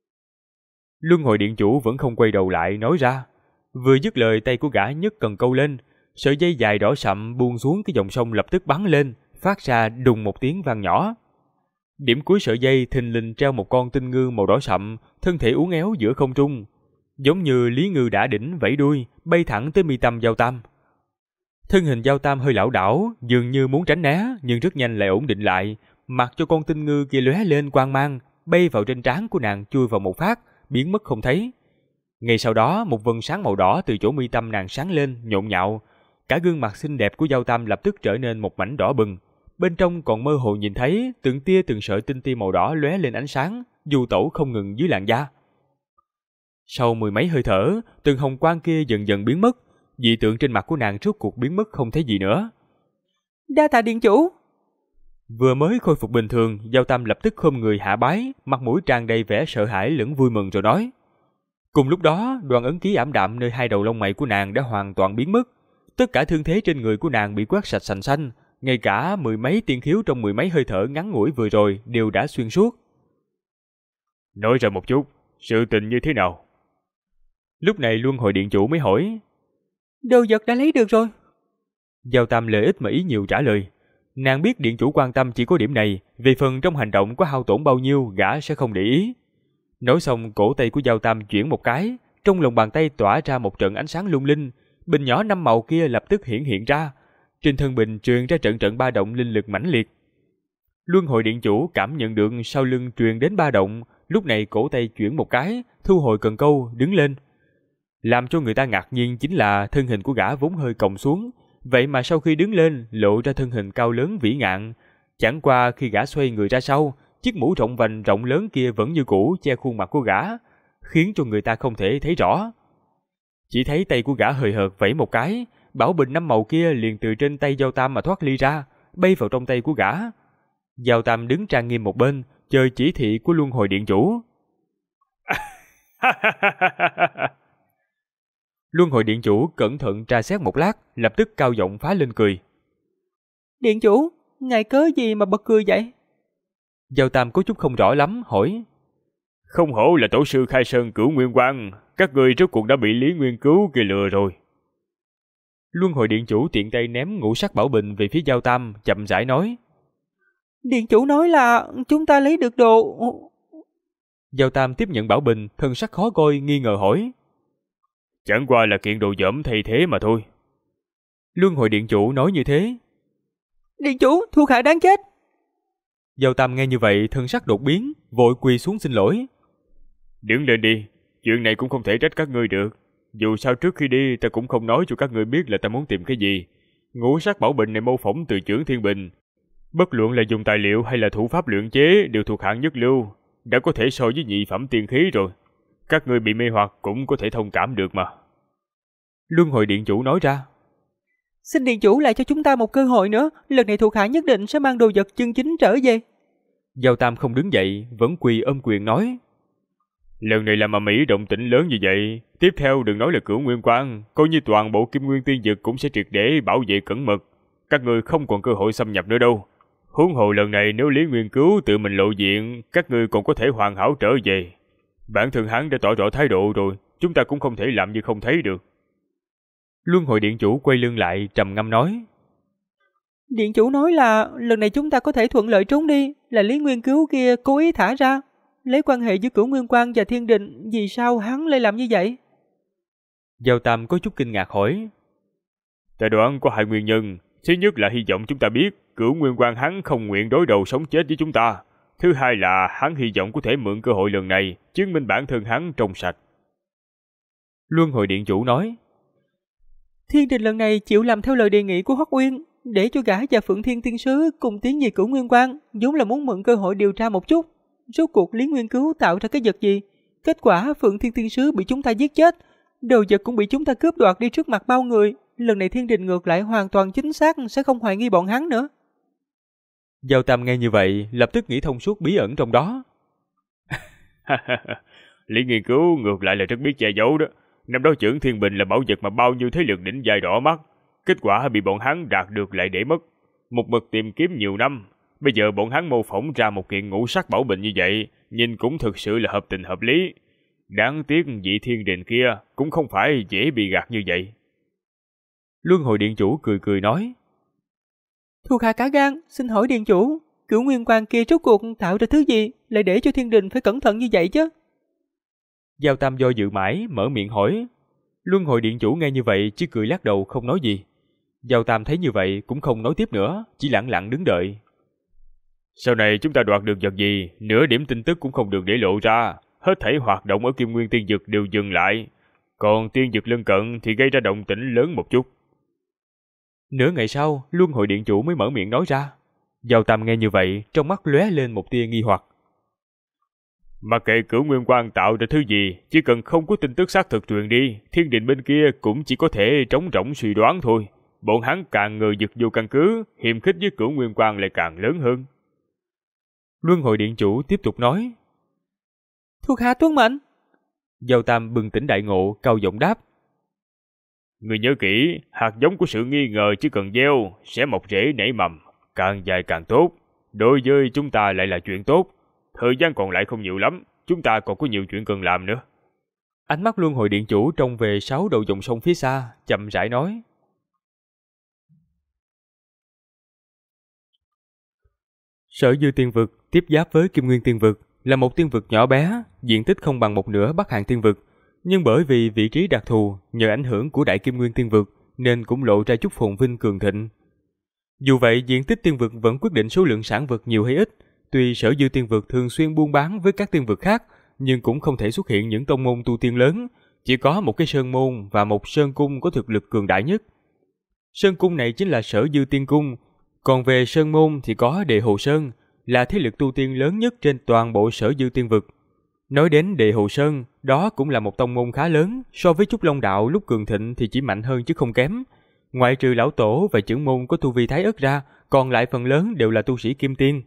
Luân hồi điện chủ vẫn không quay đầu lại nói ra. Vừa dứt lời, tay của gã nhấc cần câu lên, sợi dây dài đỏ sậm buông xuống cái dòng sông lập tức bắn lên, phát ra đùng một tiếng vang nhỏ. Điểm cuối sợi dây thình lình treo một con tinh ngư màu đỏ sậm, thân thể uốn éo giữa không trung, giống như Lý Ngư đã đỉnh vẫy đuôi, bay thẳng tới mi tâm Giao Tam. Thân hình Giao Tam hơi lảo đảo, dường như muốn tránh né, nhưng rất nhanh lại ổn định lại, mặc cho con tinh ngư kia lóe lên quang mang, bay vào trên trán của nàng chui vào một phát, biến mất không thấy. Ngay sau đó, một vầng sáng màu đỏ từ chỗ mi tâm nàng sáng lên, nhộn nhạo, cả gương mặt xinh đẹp của Giao Tam lập tức trở nên một mảnh đỏ bừng. Bên trong còn mơ hồ nhìn thấy từng tia từng sợi tinh ti màu đỏ lóe lên ánh sáng, du tẩu không ngừng dưới làn da. Sau mười mấy hơi thở, từng hồng quang kia dần dần biến mất, dị tượng trên mặt của nàng rốt cuộc biến mất không thấy gì nữa. Đa tạ điện chủ. Vừa mới khôi phục bình thường, Giao Tam lập tức khom người hạ bái, mặt mũi tràn đầy vẻ sợ hãi lẫn vui mừng rồi nói. Cùng lúc đó, đoàn ấn ký ảm đạm nơi hai đầu lông mày của nàng đã hoàn toàn biến mất. Tất cả thương thế trên người của nàng bị quét sạch sành xanh, ngay cả mười mấy tiên khiếu trong mười mấy hơi thở ngắn ngủi vừa rồi đều đã xuyên suốt. Nói ra một chút, sự tình như thế nào? Lúc này Luân hồi điện chủ mới hỏi. Đồ vật đã lấy được rồi. Giao Tam lời ít mà ý nhiều trả lời. Nàng biết điện chủ quan tâm chỉ có điểm này, về phần trong hành động có hao tổn bao nhiêu gã sẽ không để ý. Nói xong, cổ tay của Giao Tam chuyển một cái, trong lòng bàn tay tỏa ra một trận ánh sáng lung linh, bình nhỏ 5 màu kia lập tức hiện ra. Trên thân bình truyền ra trận trận ba động linh lực mãnh liệt. Luân hồi điện chủ cảm nhận được sau lưng truyền đến ba động, lúc này cổ tay chuyển một cái, thu hồi cần câu, đứng lên. Làm cho người ta ngạc nhiên chính là thân hình của gã vốn hơi còng xuống, vậy mà sau khi đứng lên lộ ra thân hình cao lớn vĩ ngạn. Chẳng qua khi gã xoay người ra sau, chiếc mũ rộng vành rộng lớn kia vẫn như cũ che khuôn mặt của gã, khiến cho người ta không thể thấy rõ. Chỉ thấy tay của gã hời hợt vẫy một cái, bảo bình 5 màu kia liền từ trên tay Giao Tam mà thoát ly ra, bay vào trong tay của gã. Giao Tam đứng trang nghiêm một bên, chờ chỉ thị của Luân hồi điện chủ. Luân hồi điện chủ cẩn thận tra xét một lát, lập tức cao giọng phá lên cười. Điện chủ, ngài cớ gì mà bật cười vậy? Giao Tam có chút không rõ lắm, hỏi. Không hổ là tổ sư khai sơn Cửu Nguyên Quang, các người rốt cuộc đã bị Lý Nguyên Cứu kia lừa rồi. Luân hồi điện chủ tiện tay ném ngũ sắc bảo bình về phía Giao Tam, chậm rãi nói. Điện chủ nói là chúng ta lấy được đồ... Giao Tam tiếp nhận bảo bình, thân sắc khó coi, nghi ngờ hỏi. Chẳng qua là kiện đồ dởm thay thế mà thôi. Luân hồi điện chủ nói như thế. Điện chủ, thuộc hạ đáng chết. Giao Tam nghe như vậy, thân sắc đột biến, vội quỳ xuống xin lỗi. Đứng lên đi, chuyện này cũng không thể trách các ngươi được. Dù sao trước khi đi ta cũng không nói cho các ngươi biết là ta muốn tìm cái gì. Ngũ sắc bảo bình này mô phỏng từ chưởng thiên bình. Bất luận là dùng tài liệu hay là thủ pháp luyện chế đều thuộc hạng nhất lưu, đã có thể so với nhị phẩm tiên khí rồi. Các ngươi bị mê hoặc cũng có thể thông cảm được mà. Luân hồi điện chủ nói ra. Xin điện chủ lại cho chúng ta một cơ hội nữa, lần này thuộc hạ nhất định sẽ mang đồ vật chân chính trở về. Giao Tam không đứng dậy, vẫn quỳ ôm quyền nói. Lần này làm ầm ĩ động tĩnh lớn như vậy, tiếp theo đừng nói là Cửu Nguyên Quang, coi như toàn bộ Kim Nguyên Tiên Dực cũng sẽ triệt để bảo vệ cẩn mật. Các ngươi không còn cơ hội xâm nhập nữa đâu. Huống hồ lần này nếu Lý Nguyên Cứu tự mình lộ diện, các ngươi còn có thể hoàn hảo trở về. Bản thân hắn đã tỏ rõ thái độ rồi, chúng ta cũng không thể làm như không thấy được. Luân hồi điện chủ quay lưng lại, trầm ngâm nói. Điện chủ nói là lần này chúng ta có thể thuận lợi trốn đi, là Lý Nguyên Cứu kia cố ý thả ra. Lấy quan hệ giữa Cửu Nguyên Quang và Thiên Đình, vì sao hắn lại làm như vậy? Giao Tam có chút kinh ngạc hỏi. Ta đoán có hai nguyên nhân. Thứ nhất là hy vọng chúng ta biết Cửu Nguyên Quang hắn không nguyện đối đầu sống chết với chúng ta. Thứ hai là hắn hy vọng có thể mượn cơ hội lần này chứng minh bản thân hắn trong sạch. Luân hồi điện chủ nói. Thiên Đình lần này chịu làm theo lời đề nghị của Hoắc Uyên, để cho gã và Phượng Thiên Tiên Sứ cùng tiến về Cửu Nguyên Quang, vốn là muốn mượn cơ hội điều tra một chút. Rốt cuộc Lý Nguyên Cứu tạo ra cái vật gì? Kết quả Phượng Thiên Tiên Sứ bị chúng ta giết chết, đồ vật cũng bị chúng ta cướp đoạt đi trước mặt bao người. Lần này Thiên Đình ngược lại hoàn toàn chính xác sẽ không hoài nghi bọn hắn nữa. Giao Tam nghe như vậy, lập tức nghĩ thông suốt bí ẩn trong đó. Lý Nghiên Cứu ngược lại là rất biết che giấu đó. Năm đó chưởng thiên bình là bảo vật mà bao nhiêu thế lực đỉnh giai đỏ mắt. Kết quả bị bọn hắn đạt được lại để mất. Một mực tìm kiếm nhiều năm. Bây giờ bọn hắn mô phỏng ra một kiện ngũ sắc bảo bình như vậy, nhìn cũng thực sự là hợp tình hợp lý. Đáng tiếc vị Thiên Đình kia cũng không phải dễ bị gạt như vậy. Luân hồi điện chủ cười cười nói. Thuộc hạ cả gan, xin hỏi điện chủ, Cửu Nguyên Quang kia rốt cuộc tạo ra thứ gì, lại để cho Thiên Đình phải cẩn thận như vậy chứ? Giao Tam do dự mãi, mở miệng hỏi. Luân hồi điện chủ nghe như vậy chỉ cười lắc đầu không nói gì. Giao Tam thấy như vậy cũng không nói tiếp nữa, chỉ lặng lặng đứng đợi. Sau này chúng ta đoạt được vật gì, nửa điểm tin tức cũng không được để lộ ra. Hết thảy hoạt động ở Kim Nguyên Tiên Dực đều dừng lại. Còn tiên dực lân cận thì gây ra động tĩnh lớn một chút. Nửa ngày sau, Luân hồi điện chủ mới mở miệng nói ra. Giao Tam nghe như vậy, trong mắt lóe lên một tia nghi hoặc. Mặc kệ Cửu Nguyên Quang tạo ra thứ gì, chỉ cần không có tin tức xác thực truyền đi, Thiên Đình bên kia cũng chỉ có thể trống rỗng suy đoán thôi. Bọn hắn càng ngờ vực vô căn cứ, hiềm khích với Cửu Nguyên Quang lại càng lớn hơn. Luân hồi điện chủ tiếp tục nói. Thuộc hạ tuân mệnh. Giao Tam bừng tỉnh đại ngộ, cao giọng đáp. Người nhớ kỹ, hạt giống của sự nghi ngờ chỉ cần gieo, sẽ mọc rễ nảy mầm, càng dài càng tốt. Đối với chúng ta lại là chuyện tốt. Thời gian còn lại không nhiều lắm, chúng ta còn có nhiều chuyện cần làm nữa. Ánh mắt Luân hồi điện chủ trông về 6 đầu dòng sông phía xa, chậm rãi nói. Sở Dư Tiên Vực tiếp giáp với Kim Nguyên Tiên Vực, là một tiên vực nhỏ bé, diện tích không bằng một nửa Bắc Hàn Tiên Vực, nhưng bởi vì vị trí đặc thù, nhờ ảnh hưởng của Đại Kim Nguyên Tiên Vực nên cũng lộ ra chút phồn vinh cường thịnh. Dù vậy, diện tích tiên vực vẫn quyết định số lượng sản vật nhiều hay ít. Tuy Sở Dư Tiên Vực thường xuyên buôn bán với các tiên vực khác, nhưng cũng không thể xuất hiện những tông môn tu tiên lớn, chỉ có một cái sơn môn và một sơn cung có thực lực cường đại nhất. Sơn cung này chính là Sở Dư Tiên Cung, còn về sơn môn thì có Đề Hồ Sơn, là thế lực tu tiên lớn nhất trên toàn bộ Sở Dư Tiên Vực. Nói đến Đề Hồ Sơn, đó cũng là một tông môn khá lớn, so với Trúc Long Đạo lúc cường thịnh thì chỉ mạnh hơn chứ không kém. Ngoại trừ lão tổ và trưởng môn có tu vi Thái Ất ra, còn lại phần lớn đều là tu sĩ Kim Tiên.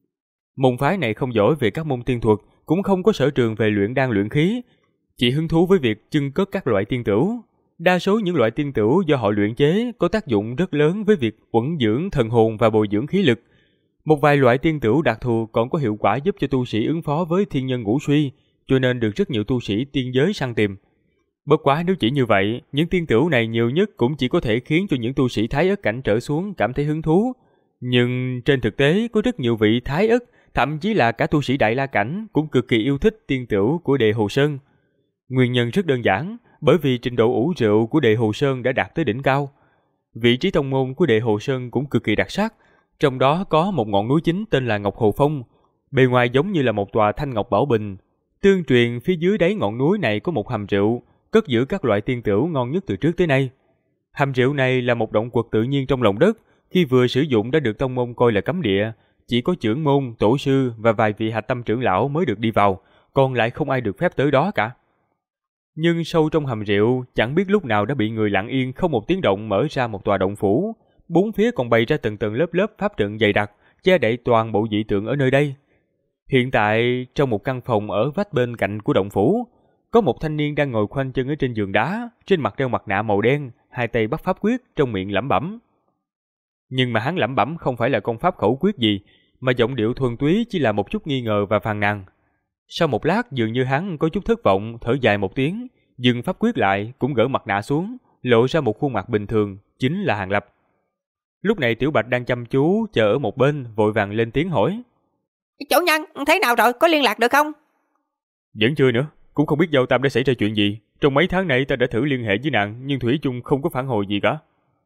Môn phái này không giỏi về các môn tiên thuật, cũng không có sở trường về luyện đan luyện khí, chỉ hứng thú với việc chưng cất các loại tiên tửu. Đa số những loại tiên tửu do họ luyện chế có tác dụng rất lớn với việc uẩn dưỡng thần hồn và bồi dưỡng khí lực. Một vài loại tiên tửu đặc thù còn có hiệu quả giúp cho tu sĩ ứng phó với thiên nhân ngũ suy, cho nên được rất nhiều tu sĩ tiên giới săn tìm. Bất quá nếu chỉ như vậy, những tiên tửu này nhiều nhất cũng chỉ có thể khiến cho những tu sĩ Thái Ất cảnh trở xuống cảm thấy hứng thú. Nhưng trên thực tế có rất nhiều vị Thái Ất, thậm chí là cả tu sĩ Đại La cảnh cũng cực kỳ yêu thích tiên tửu của Đề Hồ Sơn. Nguyên nhân rất đơn giản, bởi vì trình độ ủ rượu của Đề Hồ Sơn đã đạt tới đỉnh cao. Vị trí tông môn của Đề Hồ Sơn cũng cực kỳ đặc sắc, trong đó có một ngọn núi chính tên là Ngọc Hồ Phong, bề ngoài giống như là một tòa thanh ngọc bảo bình. Tương truyền phía dưới đáy ngọn núi này có một hầm rượu, cất giữ các loại tiên tửu ngon nhất từ trước tới nay. Hầm rượu này là một động quật tự nhiên trong lòng đất, khi vừa sử dụng đã được tông môn coi là cấm địa, chỉ có trưởng môn, tổ sư và vài vị hạch tâm trưởng lão mới được đi vào, còn lại không ai được phép tới đó cả. Nhưng sâu trong hầm rượu, chẳng biết lúc nào đã bị người lặng yên không một tiếng động mở ra một tòa động phủ, bốn phía còn bày ra từng tầng lớp lớp pháp trận dày đặc, che đậy toàn bộ dị tượng ở nơi đây. Hiện tại, trong một căn phòng ở vách bên cạnh của động phủ, có một thanh niên đang ngồi khoanh chân ở trên giường đá, trên mặt đeo mặt nạ màu đen, hai tay bắt pháp quyết, trong miệng lẩm bẩm. Nhưng mà hắn lẩm bẩm không phải là công pháp khẩu quyết gì, mà giọng điệu thuần túy chỉ là một chút nghi ngờ và phàn nàn. Sau một lát dường như hắn có chút thất vọng, thở dài một tiếng, dừng pháp quyết lại, cũng gỡ mặt nạ xuống, lộ ra một khuôn mặt bình thường, chính là Hàng Lập. Lúc này Tiểu Bạch đang chăm chú chờ ở một bên, vội vàng lên tiếng hỏi: Chủ nhân, thế nào rồi, có liên lạc được không? Vẫn chưa nữa, cũng không biết Giao Tam đã xảy ra chuyện gì. Trong mấy tháng này ta đã thử liên hệ với nàng, nhưng thủy chung không có phản hồi gì cả.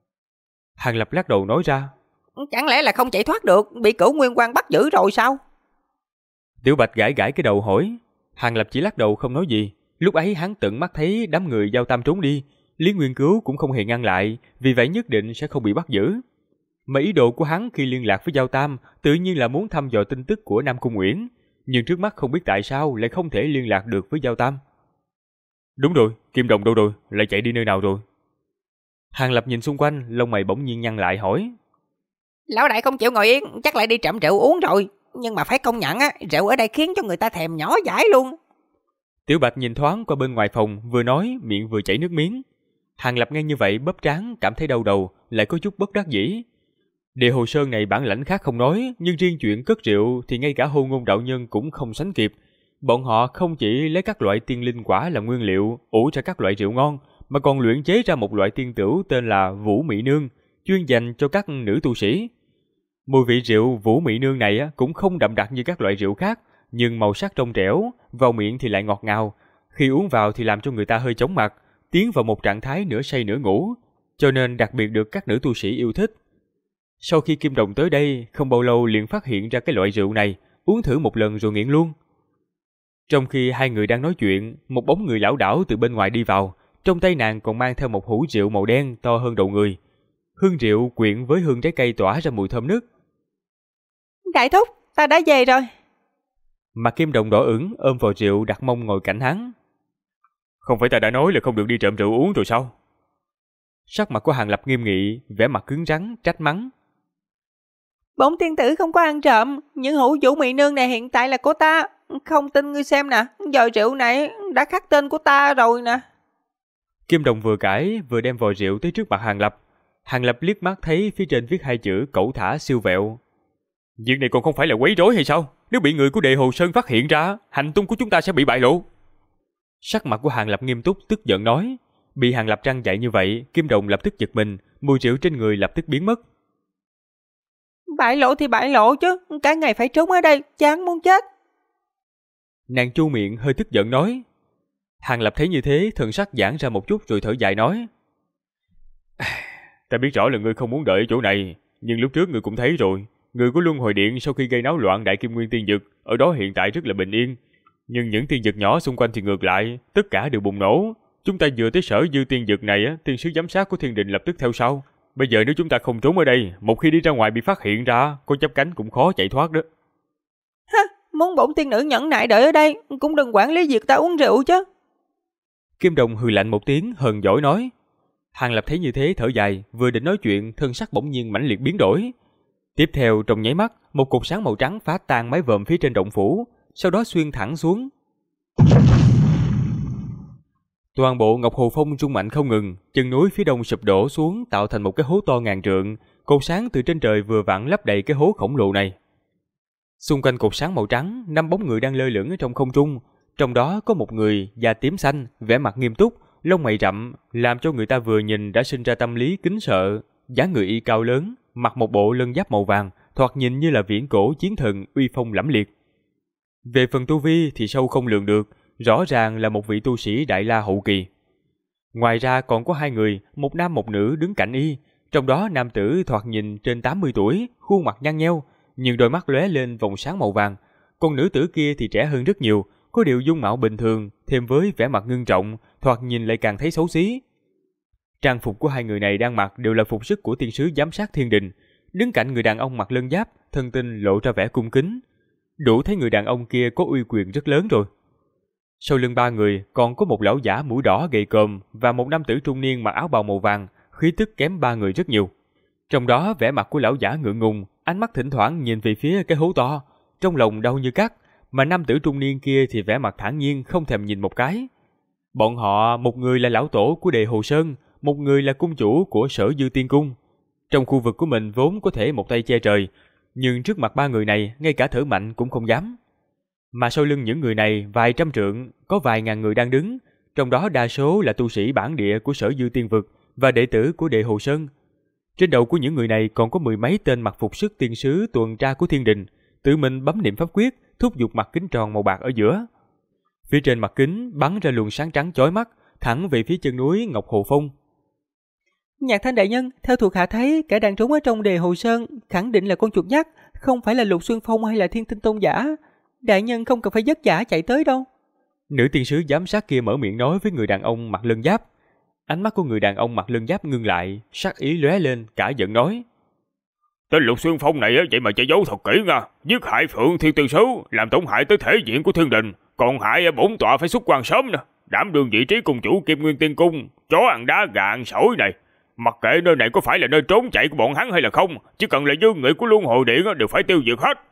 Hàng Lập lắc đầu nói ra: Chẳng lẽ là không chạy thoát được, bị Cửu Nguyên Quan bắt giữ rồi sao? Tiểu Bạch gãi gãi cái đầu hỏi. Hàng Lập chỉ lắc đầu không nói gì. Lúc ấy hắn tận mắt thấy đám người Giao Tam trốn đi, Lý Nguyên Cứu cũng không hề ngăn lại, vì vậy nhất định sẽ không bị bắt giữ. Mà ý đồ của hắn khi liên lạc với Giao Tam tự nhiên là muốn thăm dò tin tức của Nam Cung Uyển, nhưng trước mắt không biết tại sao lại không thể liên lạc được với Giao Tam. Đúng rồi, Kim Đồng đâu rồi, lại chạy đi nơi nào rồi? Hàng Lập nhìn xung quanh, lông mày bỗng nhiên nhăn lại hỏi. Lão đại không chịu ngồi yên, chắc lại đi trộm rượu uống rồi. Nhưng mà phải công nhận á, rượu ở đây khiến cho người ta thèm nhỏ dãi luôn. Tiểu Bạch nhìn thoáng qua bên ngoài phòng, vừa nói miệng vừa chảy nước miếng. Hàng Lập nghe như vậy bóp trán, cảm thấy đau đầu, lại có chút bất đắc dĩ. Địa Hồ Sơn này bản lãnh khác không nói, nhưng riêng chuyện cất rượu thì ngay cả Hôn Ngôn đạo nhân cũng không sánh kịp. Bọn họ không chỉ lấy các loại tiên linh quả làm nguyên liệu, ủ ra các loại rượu ngon, mà còn luyện chế ra một loại tiên tửu tên là Vũ Mị Nương, chuyên dành cho các nữ tu sĩ. Mùi vị rượu Vũ Mị Nương này cũng không đậm đặc như các loại rượu khác, nhưng màu sắc trong trẻo, vào miệng thì lại ngọt ngào. Khi uống vào thì làm cho người ta hơi chóng mặt, tiến vào một trạng thái nửa say nửa ngủ, cho nên đặc biệt được các nữ tu sĩ yêu thích. Sau khi Kim Đồng tới đây, không bao lâu liền phát hiện ra cái loại rượu này, uống thử một lần rồi nghiện luôn. Trong khi hai người đang nói chuyện, một bóng người lảo đảo từ bên ngoài đi vào, trong tay nàng còn mang theo một hũ rượu màu đen to hơn đầu người. Hương rượu quyện với hương trái cây tỏa ra mùi thơm nức. Đại thúc, ta đã về rồi. Mặt Kim Đồng đỏ ửng ôm vào rượu đặt mông ngồi cạnh hắn. Không phải ta đã nói là không được đi trộm rượu uống rồi sao? Sắc mặt của Hàng Lập nghiêm nghị, vẻ mặt cứng rắn, trách mắng. Bổn tiên tử không có ăn trộm, những hũ Vũ Mị Nương này hiện tại là của ta. Không tin ngươi xem nè, vò rượu này đã khắc tên của ta rồi nè. Kim Đồng vừa cãi vừa đem vò rượu tới trước mặt Hàng Lập. Hàng Lập liếc mắt thấy phía trên viết hai chữ cẩu thả siêu vẹo. Việc này còn không phải là quấy rối hay sao? Nếu bị người của Đề Hồ Sơn phát hiện ra, hành tung của chúng ta sẽ bị bại lộ. Sắc mặt của Hàng Lập nghiêm túc, tức giận nói. Bị Hàng Lập trăn dạy như vậy, Kim Đồng lập tức giật mình, mùi rượu trên người lập tức biến mất. Bại lộ thì bại lộ chứ, cả ngày phải trốn ở đây, chán muốn chết. Nàng chu miệng hơi tức giận nói. Hàng Lập thấy như thế, thần sắc giãn ra một chút rồi thở dài nói. Ta biết rõ là ngươi không muốn đợi ở chỗ này, nhưng lúc trước ngươi cũng thấy rồi. Người của Luân Hồi Điện sau khi gây náo loạn Đại Kim Nguyên Tiên Dực, ở đó hiện tại rất là bình yên. Nhưng những tiên dực nhỏ xung quanh thì ngược lại, tất cả đều bùng nổ. Chúng ta vừa tới sở dư tiên dực này, tiên sứ giám sát của Thiên Đình lập tức theo sau. Bây giờ nếu chúng ta không trốn ở đây, một khi đi ra ngoài bị phát hiện ra, có chắp cánh cũng khó chạy thoát đó. Ha, muốn bổn tiên nữ nhẫn nại đợi ở đây, cũng đừng quản lý việc ta uống rượu chứ. Kim Đồng hừ lạnh một tiếng, hờn dỗi nói. Hàng Lập thấy như thế thở dài, vừa định nói chuyện, thân sắc bỗng nhiên mãnh liệt biến đổi. Tiếp theo trong nháy mắt, một cột sáng màu trắng phá tan mái vòm phía trên động phủ, sau đó xuyên thẳng xuống. Toàn bộ Ngọc Hồ Phong rung mạnh không ngừng, chân núi phía đông sụp đổ xuống tạo thành một cái hố to ngàn trượng, cột sáng từ trên trời vừa vặn lấp đầy cái hố khổng lồ này. Xung quanh cột sáng màu trắng, 5 bóng người đang lơ lửng ở trong không trung, trong đó có một người da tím xanh, vẻ mặt nghiêm túc, lông mày rậm, làm cho người ta vừa nhìn đã sinh ra tâm lý kính sợ. Dáng người y cao lớn, mặc một bộ lân giáp màu vàng, thoạt nhìn như là viễn cổ chiến thần uy phong lẫm liệt. Về phần tu vi thì sâu không lường được, rõ ràng là một vị tu sĩ Đại La hậu kỳ. Ngoài ra còn có 2 người, một nam một nữ đứng cạnh y, trong đó nam tử thoạt nhìn trên 80 tuổi, khuôn mặt nhăn nheo, nhưng đôi mắt lóe lên vòng sáng màu vàng, còn nữ tử kia thì trẻ hơn rất nhiều, có điều dung mạo bình thường, thêm với vẻ mặt ngưng trọng, thoạt nhìn lại càng thấy xấu xí. Trang phục của 2 người này đang mặc đều là phục sức của tiên sứ giám sát Thiên Đình, đứng cạnh người đàn ông mặc lân giáp, thân tinh lộ ra vẻ cung kính, đủ thấy người đàn ông kia có uy quyền rất lớn rồi. Sau lưng 3 người còn có một lão giả mũi đỏ gầy còm và một nam tử trung niên mặc áo bào màu vàng, khí tức kém 3 người rất nhiều. Trong đó vẻ mặt của lão giả ngượng ngùng, ánh mắt thỉnh thoảng nhìn về phía cái hố to, trong lòng đau như cắt, mà nam tử trung niên kia thì vẻ mặt thản nhiên không thèm nhìn một cái. Bọn họ, một người là lão tổ của Đề Hồ Sơn, một người là cung chủ của Sở Dư Tiên Cung. Trong khu vực của mình vốn có thể một tay che trời, nhưng trước mặt 3 người này ngay cả thở mạnh cũng không dám. Mà sau lưng những người này vài trăm trượng có vài ngàn người đang đứng, trong đó đa số là tu sĩ bản địa của Sở Dư Tiên Vực và đệ tử của Đề Hồ Sơn. Trên đầu của những người này còn có 10 mấy tên mặc phục sức tiên sứ tuần tra của Thiên Đình, tự mình bấm niệm pháp quyết, thúc giục mặt kính tròn màu bạc ở giữa. Phía trên mặt kính bắn ra luồng sáng trắng chói mắt, thẳng về phía chân núi Ngọc Hồ Phong. Nhạc Thanh đại nhân, theo thuộc hạ thấy kẻ đang trốn ở trong Đề Hồ Sơn khẳng định là con chuột nhắt, không phải là Lục Xuân Phong hay là Thiên Tinh Tôn giả. Đại nhân không cần phải vất vả chạy tới đâu. Nữ tiên sứ giám sát kia mở miệng nói với người đàn ông mặc lân giáp. Ánh mắt của người đàn ông mặc lân giáp ngưng lại, sát ý lóe lên, cả giận nói: Tên Lục Xuân Phong này vậy mà che giấu thật kỹ nha, giết hại Phượng Thiên Tiên Sứ, làm tổn hại tới thể diện của Thiên Đình, còn hại bổn tọa phải xuất quan sớm nè, đảm đương vị trí cung chủ Kim Nguyên Tiên Cung, chó ăn đá gà ăn sỏi này. Mặc kệ nơi này có phải là nơi trốn chạy của bọn hắn hay là không, chỉ cần là dương người của Luân Hồi Điện đều phải tiêu diệt hết.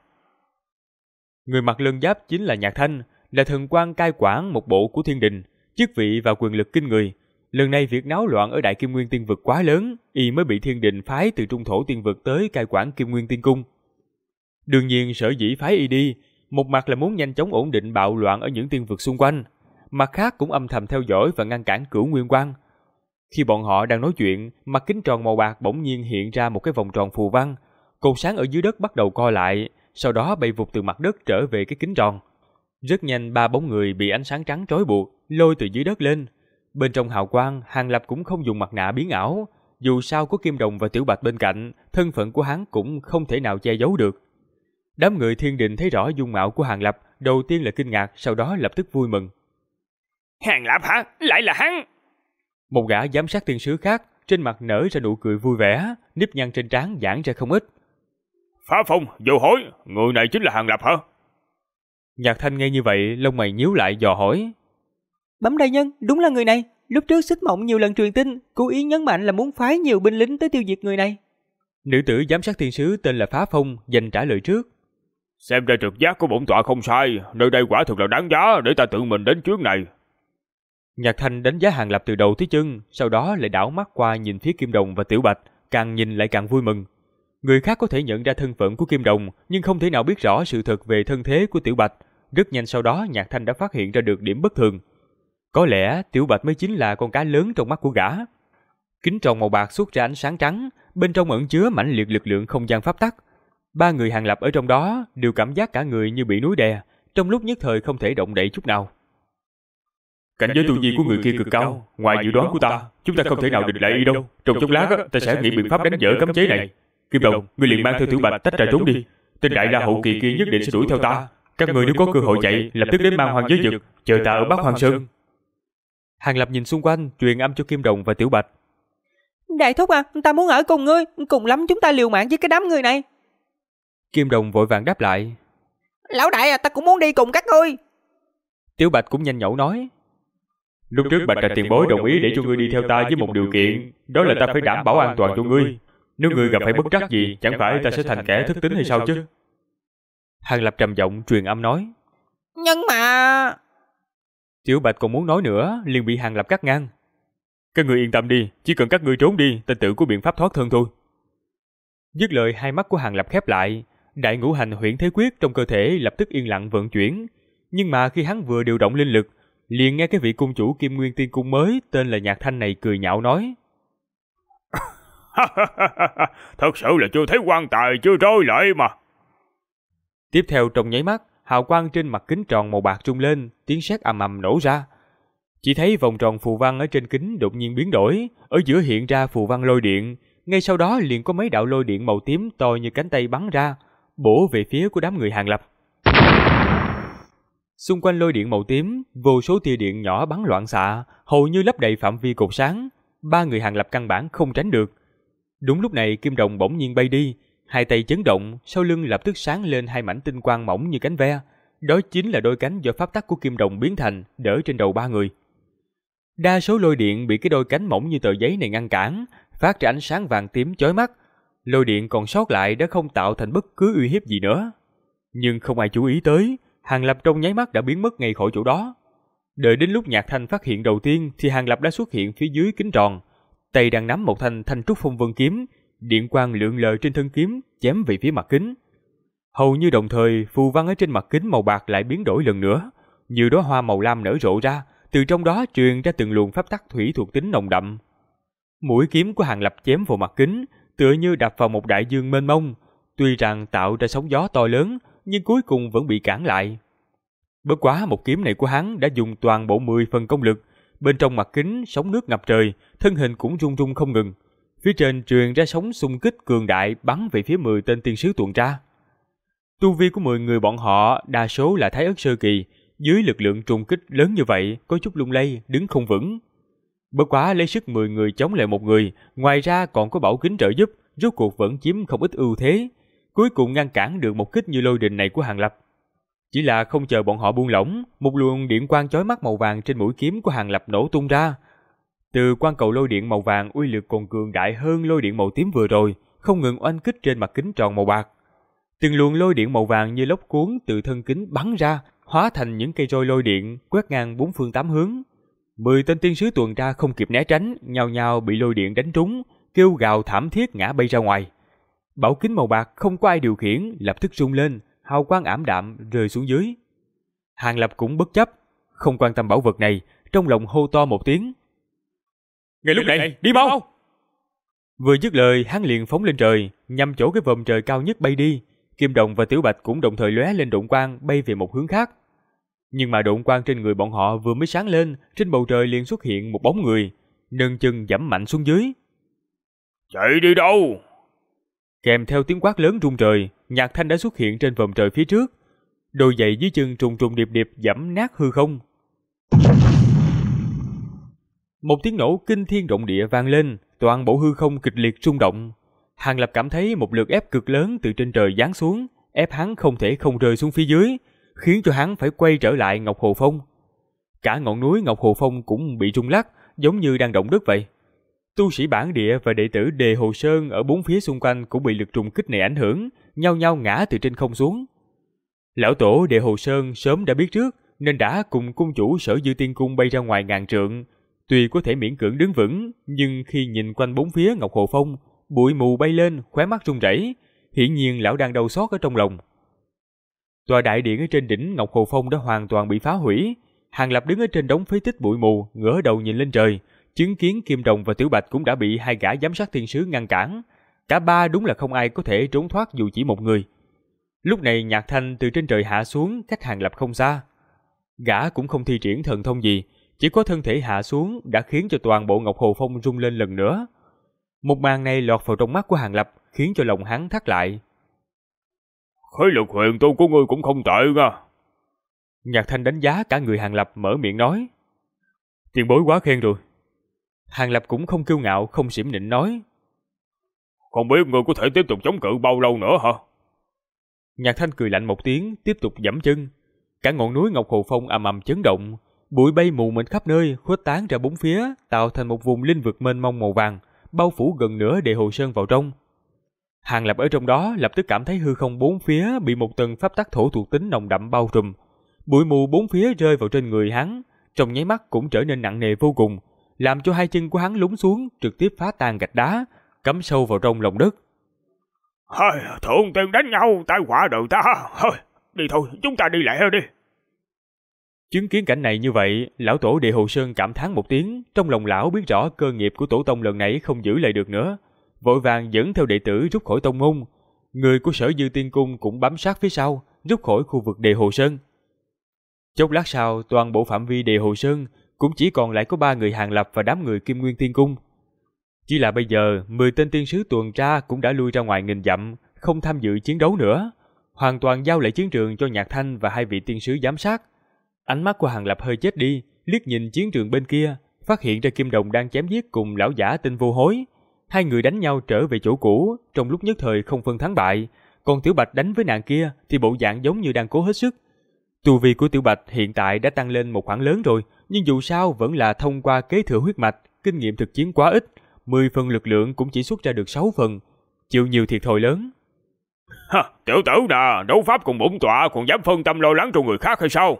Người mặc lân giáp chính là Nhạc Thanh, là thần quan cai quản một bộ của Thiên Đình, chức vị và quyền lực kinh người. Lần này việc náo loạn ở Đại Kim Nguyên Tiên Vực quá lớn, y mới bị Thiên Đình phái từ Trung Thổ Tiên Vực tới cai quản Kim Nguyên Tiên Cung. Đương nhiên sở dĩ phái y đi, một mặt là muốn nhanh chóng ổn định bạo loạn ở những tiên vực xung quanh, mặt khác cũng âm thầm theo dõi và ngăn cản Cửu Nguyên Quang. Khi bọn họ đang nói chuyện, mặt kính tròn màu bạc bỗng nhiên hiện ra một cái vòng tròn phù văn, cột sáng ở dưới đất bắt đầu co lại, sau đó bay vụt từ mặt đất trở về cái kính tròn. Rất nhanh 3 bóng người bị ánh sáng trắng trói buộc, lôi từ dưới đất lên. Bên trong hào quang, Hàng Lập cũng không dùng mặt nạ biến ảo, dù sao có Kim Đồng và Tiểu Bạch bên cạnh, thân phận của hắn cũng không thể nào che giấu được. Đám người Thiên Đình thấy rõ dung mạo của Hàng Lập, đầu tiên là kinh ngạc, sau đó lập tức vui mừng. Hàng Lập hả? Lại là hắn! Một gã giám sát tiên sứ khác, trên mặt nở ra nụ cười vui vẻ, nếp nhăn trên trán giãn ra không ít. Phá Phong, vô hối, người này chính là Hàng Lập hả? Nhạc Thanh nghe như vậy, lông mày nhíu lại dò hỏi. Bẩm đại nhân, đúng là người này. Lúc trước Xích Mộng nhiều lần truyền tin, cố ý nhấn mạnh là muốn phái nhiều binh lính tới tiêu diệt người này. Nữ tử giám sát tiên sứ tên là Phá Phong, dành trả lời trước. Xem ra trực giác của bổn tọa không sai, nơi đây quả thực là đáng giá để ta tự mình đến chuyến này. Nhạc Thanh đánh giá Hàng Lập từ đầu tới chân, sau đó lại đảo mắt qua nhìn phía Kim Đồng và Tiểu Bạch, càng nhìn lại càng vui mừng. Người khác có thể nhận ra thân phận của Kim Đồng, nhưng không thể nào biết rõ sự thật về thân thế của Tiểu Bạch. Rất nhanh sau đó Nhạc Thanh đã phát hiện ra được điểm bất thường. Có lẽ Tiểu Bạch mới chính là con cá lớn trong mắt của gã. Kính tròn màu bạc xuất ra ánh sáng trắng, bên trong ẩn chứa mãnh liệt lực lượng không gian pháp tắc. Ba người Hàng Lập ở trong đó đều cảm giác cả người như bị núi đè, trong lúc nhất thời không thể động đậy chút nào. Cảnh giới tu vi của người kia cực cao, ngoài dự đoán của ta, chúng ta không thể nào địch lại y đâu. Trong chốc lát ta sẽ nghĩ biện pháp đánh vỡ cấm chế này. Kim Đồng, ngươi liền mang theo Tiểu Bạch tách ra trốn đi. Tên đại la hậu kỳ kia nhất định sẽ đuổi theo ta. Các người nếu có cơ hội chạy, lập tức đến mang hoàng giới vực, chờ ta ở Bắc Hoàng Sơn. Hàng Lập nhìn xung quanh, truyền âm cho Kim Đồng và Tiểu Bạch. Đại thúc à, ta muốn ở cùng ngươi, cùng lắm chúng ta liều mạng với cái đám người này. Kim Đồng vội vàng đáp lại. Lão đại à, ta cũng muốn đi cùng các ngươi. Tiểu Bạch cũng nhanh nhẩu nói. Lúc trước Bạch Trạch tiền bối đồng ý để cho ngươi đi theo ta với một điều kiện, đó là ta phải đảm bảo an toàn cho ngươi. Nếu ngươi gặp phải bất trắc gì, chẳng phải ta sẽ thành kẻ thất tín hay sao chứ? Hàng Lập trầm giọng truyền âm nói. Nhưng mà... Tiểu Bạch còn muốn nói nữa, liền bị Hàng Lập cắt ngang. Các ngươi yên tâm đi, chỉ cần các ngươi trốn đi, ta tự có biện pháp thoát thân thôi. Dứt lời, hai mắt của Hàng Lập khép lại, đại ngũ hành huyễn thế quyết trong cơ thể lập tức yên lặng vận chuyển. Nhưng mà khi hắn vừa điều động linh lực, liền nghe cái vị cung chủ Kim Nguyên Tiên Cung mới tên là Nhạc Thanh này cười nhạo nói. Thật sự là chưa thấy quan tài chưa trôi lại mà. Tiếp theo trong nháy mắt, hào quang trên mặt kính tròn màu bạc rung lên, tiếng sét ầm ầm nổ ra. Chỉ thấy vòng tròn phù văn ở trên kính đột nhiên biến đổi, ở giữa hiện ra phù văn lôi điện, ngay sau đó liền có mấy đạo lôi điện màu tím to như cánh tay bắn ra, bổ về phía của đám người Hàng Lập. Xung quanh lôi điện màu tím, vô số tia điện nhỏ bắn loạn xạ, hầu như lấp đầy phạm vi cột sáng, ba người Hàng Lập căn bản không tránh được. Đúng lúc này Kim Đồng bỗng nhiên bay đi, hai tay chấn động, sau lưng lập tức sáng lên hai mảnh tinh quang mỏng như cánh ve. Đó chính là đôi cánh do pháp tắc của Kim Đồng biến thành, đỡ trên đầu ba người. Đa số lôi điện bị cái đôi cánh mỏng như tờ giấy này ngăn cản, phát ra ánh sáng vàng tím chói mắt. Lôi điện còn sót lại đã không tạo thành bất cứ uy hiếp gì nữa. Nhưng không ai chú ý tới, Hàng Lập trong nháy mắt đã biến mất ngay khỏi chỗ đó. Đợi đến lúc Nhạc Thanh phát hiện đầu tiên thì Hàng Lập đã xuất hiện phía dưới kính tròn, tay đang nắm một thanh thanh trúc phong vân kiếm, điện quang lượn lờ trên thân kiếm chém về phía mặt kính. Hầu như đồng thời, phù văn ở trên mặt kính màu bạc lại biến đổi lần nữa, như đóa hoa màu lam nở rộ ra, từ trong đó truyền ra từng luồng pháp tắc thủy thuộc tính nồng đậm. Mũi kiếm của Hàng Lập chém vào mặt kính, tựa như đập vào một đại dương mênh mông, tuy rằng tạo ra sóng gió to lớn, nhưng cuối cùng vẫn bị cản lại. Bất quá một kiếm này của hắn đã dùng toàn bộ 10 phần công lực, bên trong mặt kính sóng nước ngập trời, thân hình cũng rung rung không ngừng. Phía trên truyền ra sóng xung kích cường đại bắn về phía 10 tên tiên sứ tuần tra. Tu vi của 10 người bọn họ đa số là Thái Ất sơ kỳ, dưới lực lượng trùng kích lớn như vậy có chút lung lay, đứng không vững. Bất quá lấy sức 10 người chống lại một người, ngoài ra còn có bảo kính trợ giúp, rốt cuộc vẫn chiếm không ít ưu thế, cuối cùng ngăn cản được một kích như lôi đình này của Hàng Lập. Chỉ là không chờ bọn họ buông lỏng, một luồng điện quang chói mắt màu vàng trên mũi kiếm của Hàng Lập nổ tung ra. Từ quang cầu lôi điện màu vàng uy lực còn cường đại hơn lôi điện màu tím vừa rồi, không ngừng oanh kích trên mặt kính tròn màu bạc. Từng luồng lôi điện màu vàng như lốc cuốn từ thân kính bắn ra, hóa thành những cây roi lôi điện quét ngang bốn phương tám hướng. 10 tên tiên sứ tuần tra không kịp né tránh, nhao nhao bị lôi điện đánh trúng, kêu gào thảm thiết ngã bay ra ngoài. Bảo kính màu bạc không có ai điều khiển, lập tức rung lên, hào quang ảm đạm rơi xuống dưới. Hàng Lập cũng bất chấp, không quan tâm bảo vật này, trong lòng hô to một tiếng. Ngay lúc này, đi mau! Vừa dứt lời, hắn liền phóng lên trời, nhằm chỗ cái vòm trời cao nhất bay đi. Kim Đồng và Tiểu Bạch cũng đồng thời lóe lên độn quang bay về một hướng khác. Nhưng mà độn quang trên người bọn họ vừa mới sáng lên, trên bầu trời liền xuất hiện một bóng người, nâng chân giẫm mạnh xuống dưới. Chạy đi đâu? Kèm theo tiếng quát lớn rung trời, Nhạc Thanh đã xuất hiện trên vòm trời phía trước. Đôi giày dưới chân trùng trùng điệp điệp giẫm nát hư không. Một tiếng nổ kinh thiên động địa vang lên, toàn bộ hư không kịch liệt rung động. Hàng Lập cảm thấy một lực ép cực lớn từ trên trời giáng xuống, ép hắn không thể không rơi xuống phía dưới, khiến cho hắn phải quay trở lại Ngọc Hồ Phong. Cả ngọn núi Ngọc Hồ Phong cũng bị rung lắc, giống như đang động đất vậy. Tu sĩ bản địa và đệ tử Đề Hồ Sơn ở bốn phía xung quanh cũng bị lực trùng kích này ảnh hưởng, nhao nhao ngã từ trên không xuống. Lão tổ Đề Hồ Sơn sớm đã biết trước, nên đã cùng cung chủ Sở Dư Tiên Cung bay ra ngoài ngàn trượng. Tuy có thể miễn cưỡng đứng vững, nhưng khi nhìn quanh bốn phía Ngọc Hồ Phong, bụi mù bay lên, khóe mắt run rẩy, hiển nhiên lão đang đau xót ở trong lòng. Tòa đại điện ở trên đỉnh Ngọc Hồ Phong đã hoàn toàn bị phá hủy. Hàng Lập đứng ở trên đống phế tích bụi mù, ngửa đầu nhìn lên trời, chứng kiến Kim Đồng và Tiểu Bạch cũng đã bị hai gã giám sát thiên sứ ngăn cản. Cả ba đúng là không ai có thể trốn thoát dù chỉ một người. Lúc này Nhạc Thanh từ trên trời hạ xuống cách Hàng Lập không xa. Gã cũng không thi triển thần thông gì, chỉ có thân thể hạ xuống đã khiến cho toàn bộ Ngọc Hồ Phong rung lên lần nữa. Một màn này lọt vào trong mắt của Hàng Lập khiến cho lòng hắn thắt lại. Khí lực huyền tu của ngươi cũng không tệ nha. Nhạc Thanh đánh giá cả người Hàng Lập, mở miệng nói. Tiền bối quá khen rồi. Hàng Lập cũng không kiêu ngạo, không xỉm nịnh nói. Không biết ngươi có thể tiếp tục chống cự bao lâu nữa hả? Nhạc Thanh cười lạnh một tiếng, tiếp tục giẫm chân. Cả ngọn núi Ngọc Hồ Phong ầm ầm chấn động, bụi bay mù mịt khắp nơi, khuếch tán ra bốn phía, tạo thành một vùng linh vực mênh mông màu vàng, bao phủ gần nửa Đề Hồ Sơn vào trong. Hàng Lập ở trong đó lập tức cảm thấy hư không bốn phía bị một tầng pháp tắc thổ thuộc tính nồng đậm bao trùm. Bụi mù bốn phía rơi vào trên người hắn, trong nháy mắt cũng trở nên nặng nề vô cùng, làm cho hai chân của hắn lún xuống, trực tiếp phá tan gạch đá, cắm sâu vào trong lòng đất. Thượng tiền đánh nhau, tai họa đời ta. Đi thôi, chúng ta đi lẹ đi. Chứng kiến cảnh này như vậy, lão tổ Địa Hồ Sơn cảm thán một tiếng, trong lòng lão biết rõ cơ nghiệp của tổ tông lần này không giữ lại được nữa, vội vàng dẫn theo đệ tử rút khỏi tông môn. Người của Sở Dư Tiên Cung cũng bám sát phía sau, rút khỏi khu vực Địa Hồ Sơn. Chốc lát sau, toàn bộ phạm vi Địa Hồ Sơn cũng chỉ còn lại có 3 người Hàng Lập và đám người Kim Nguyên Tiên Cung. Chỉ là bây giờ, 10 tên tiên sứ tuần tra cũng đã lui ra ngoài nghìn dặm, không tham dự chiến đấu nữa, hoàn toàn giao lại chiến trường cho Nhạc Thanh và 2 vị tiên sứ giám sát. Ánh mắt của Hàng Lập hơi chết đi, liếc nhìn chiến trường bên kia, phát hiện ra Kim Đồng đang chém giết cùng lão giả tên Vô Hối. Hai người đánh nhau trở về chỗ cũ, trong lúc nhất thời không phân thắng bại, còn Tiểu Bạch đánh với nàng kia thì bộ dạng giống như đang cố hết sức. Tu vi của Tiểu Bạch hiện tại đã tăng lên một khoảng lớn rồi, nhưng dù sao vẫn là thông qua kế thừa huyết mạch, kinh nghiệm thực chiến quá ít, 10 phần lực lượng cũng chỉ xuất ra được 6 phần, chịu nhiều thiệt thòi lớn. Tiểu tử nè, đấu pháp cùng bổn tọa còn dám phân tâm lo lắng cho người khác hay sao?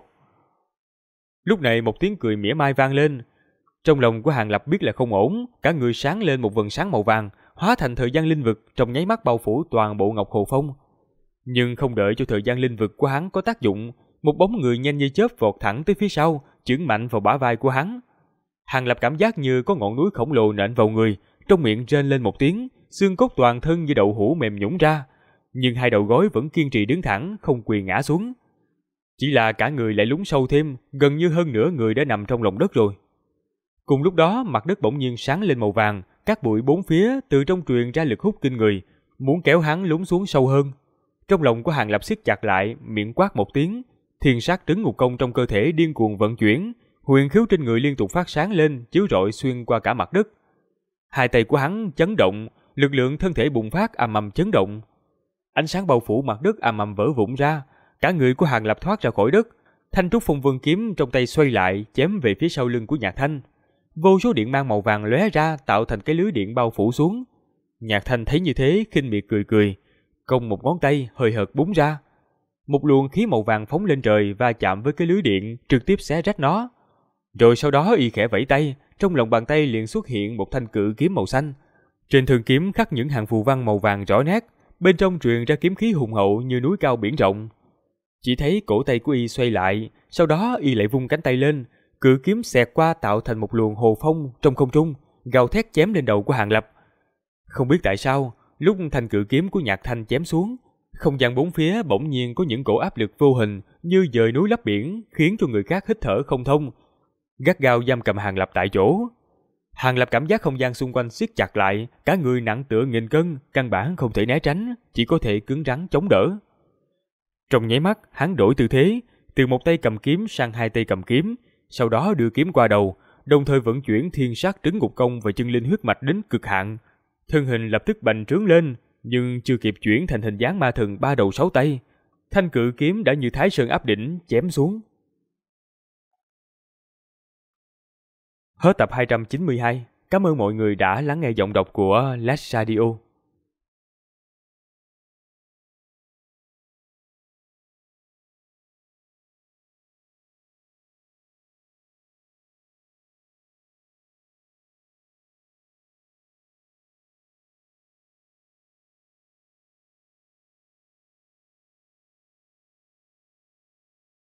Lúc này một tiếng cười mỉa mai vang lên. Trong lòng của Hàng Lập biết là không ổn, cả người sáng lên một vầng sáng màu vàng, hóa thành thời gian linh vực trong nháy mắt bao phủ toàn bộ Ngọc Hồ Phong. Nhưng không đợi cho thời gian linh vực của hắn có tác dụng, một bóng người nhanh như chớp vọt thẳng tới phía sau, chưởng mạnh vào bả vai của hắn. Hàng Lập cảm giác như có ngọn núi khổng lồ nện vào người, trong miệng rên lên một tiếng, xương cốt toàn thân như đậu hũ mềm nhũn ra, nhưng hai đầu gối vẫn kiên trì đứng thẳng, không quỳ ngã xuống. Chỉ là cả người lại lún sâu thêm, gần như hơn nửa người đã nằm trong lòng đất rồi. Cùng lúc đó, mặt đất bỗng nhiên sáng lên màu vàng, các bụi bốn phía từ trong truyền ra lực hút kinh người, muốn kéo hắn lún xuống sâu hơn. Trong lòng của Hàng Lập siết chặt lại, miệng quát một tiếng, thiên sát trấn ngục công trong cơ thể điên cuồng vận chuyển, huyền khiếu trên người liên tục phát sáng lên, chiếu rọi xuyên qua cả mặt đất. Hai tay của hắn chấn động, lực lượng thân thể bùng phát ầm ầm chấn động. Ánh sáng bao phủ mặt đất ầm ầm vỡ vụn ra, cả người của Hàng Lập thoát ra khỏi đất, thanh trúc phong vân kiếm trong tay xoay lại, chém về phía sau lưng của Nhạc Thanh. Vô số điện mang màu vàng lóe ra, tạo thành cái lưới điện bao phủ xuống. Nhạc Thanh thấy như thế, khinh miệt cười cười, cong một ngón tay hơi hợt búng ra. Một luồng khí màu vàng phóng lên trời va chạm với cái lưới điện, trực tiếp xé rách nó. Rồi sau đó y khẽ vẫy tay, trong lòng bàn tay liền xuất hiện một thanh cự kiếm màu xanh. Trên thân kiếm khắc những hàng phù văn màu vàng rõ nét, bên trong truyền ra kiếm khí hùng hậu như núi cao biển rộng. Chỉ thấy cổ tay của y xoay lại, sau đó y lại vung cánh tay lên, cự kiếm xẹt qua tạo thành một luồng hồ phong trong không trung, gào thét chém lên đầu của Hàng Lập. Không biết tại sao, lúc thanh cự kiếm của Nhạc Thanh chém xuống, không gian bốn phía bỗng nhiên có những cổ áp lực vô hình như dời núi lấp biển, khiến cho người khác hít thở không thông, gắt gao giam cầm Hàng Lập tại chỗ. Hàng Lập cảm giác không gian xung quanh siết chặt lại, cả người nặng tựa nghìn cân, căn bản không thể né tránh, chỉ có thể cứng rắn chống đỡ. Trong nháy mắt, hắn đổi tư thế, từ một tay cầm kiếm sang hai tay cầm kiếm, sau đó đưa kiếm qua đầu, đồng thời vận chuyển thiên sát trấn ngục công và chân linh huyết mạch đến cực hạn. Thân hình lập tức bành trướng lên, nhưng chưa kịp chuyển thành hình dáng ma thần 3 đầu 6 tay, thanh cự kiếm đã như Thái Sơn áp đỉnh chém xuống. Hết tập 292. Cảm ơn mọi người đã lắng nghe giọng đọc của Last Radio.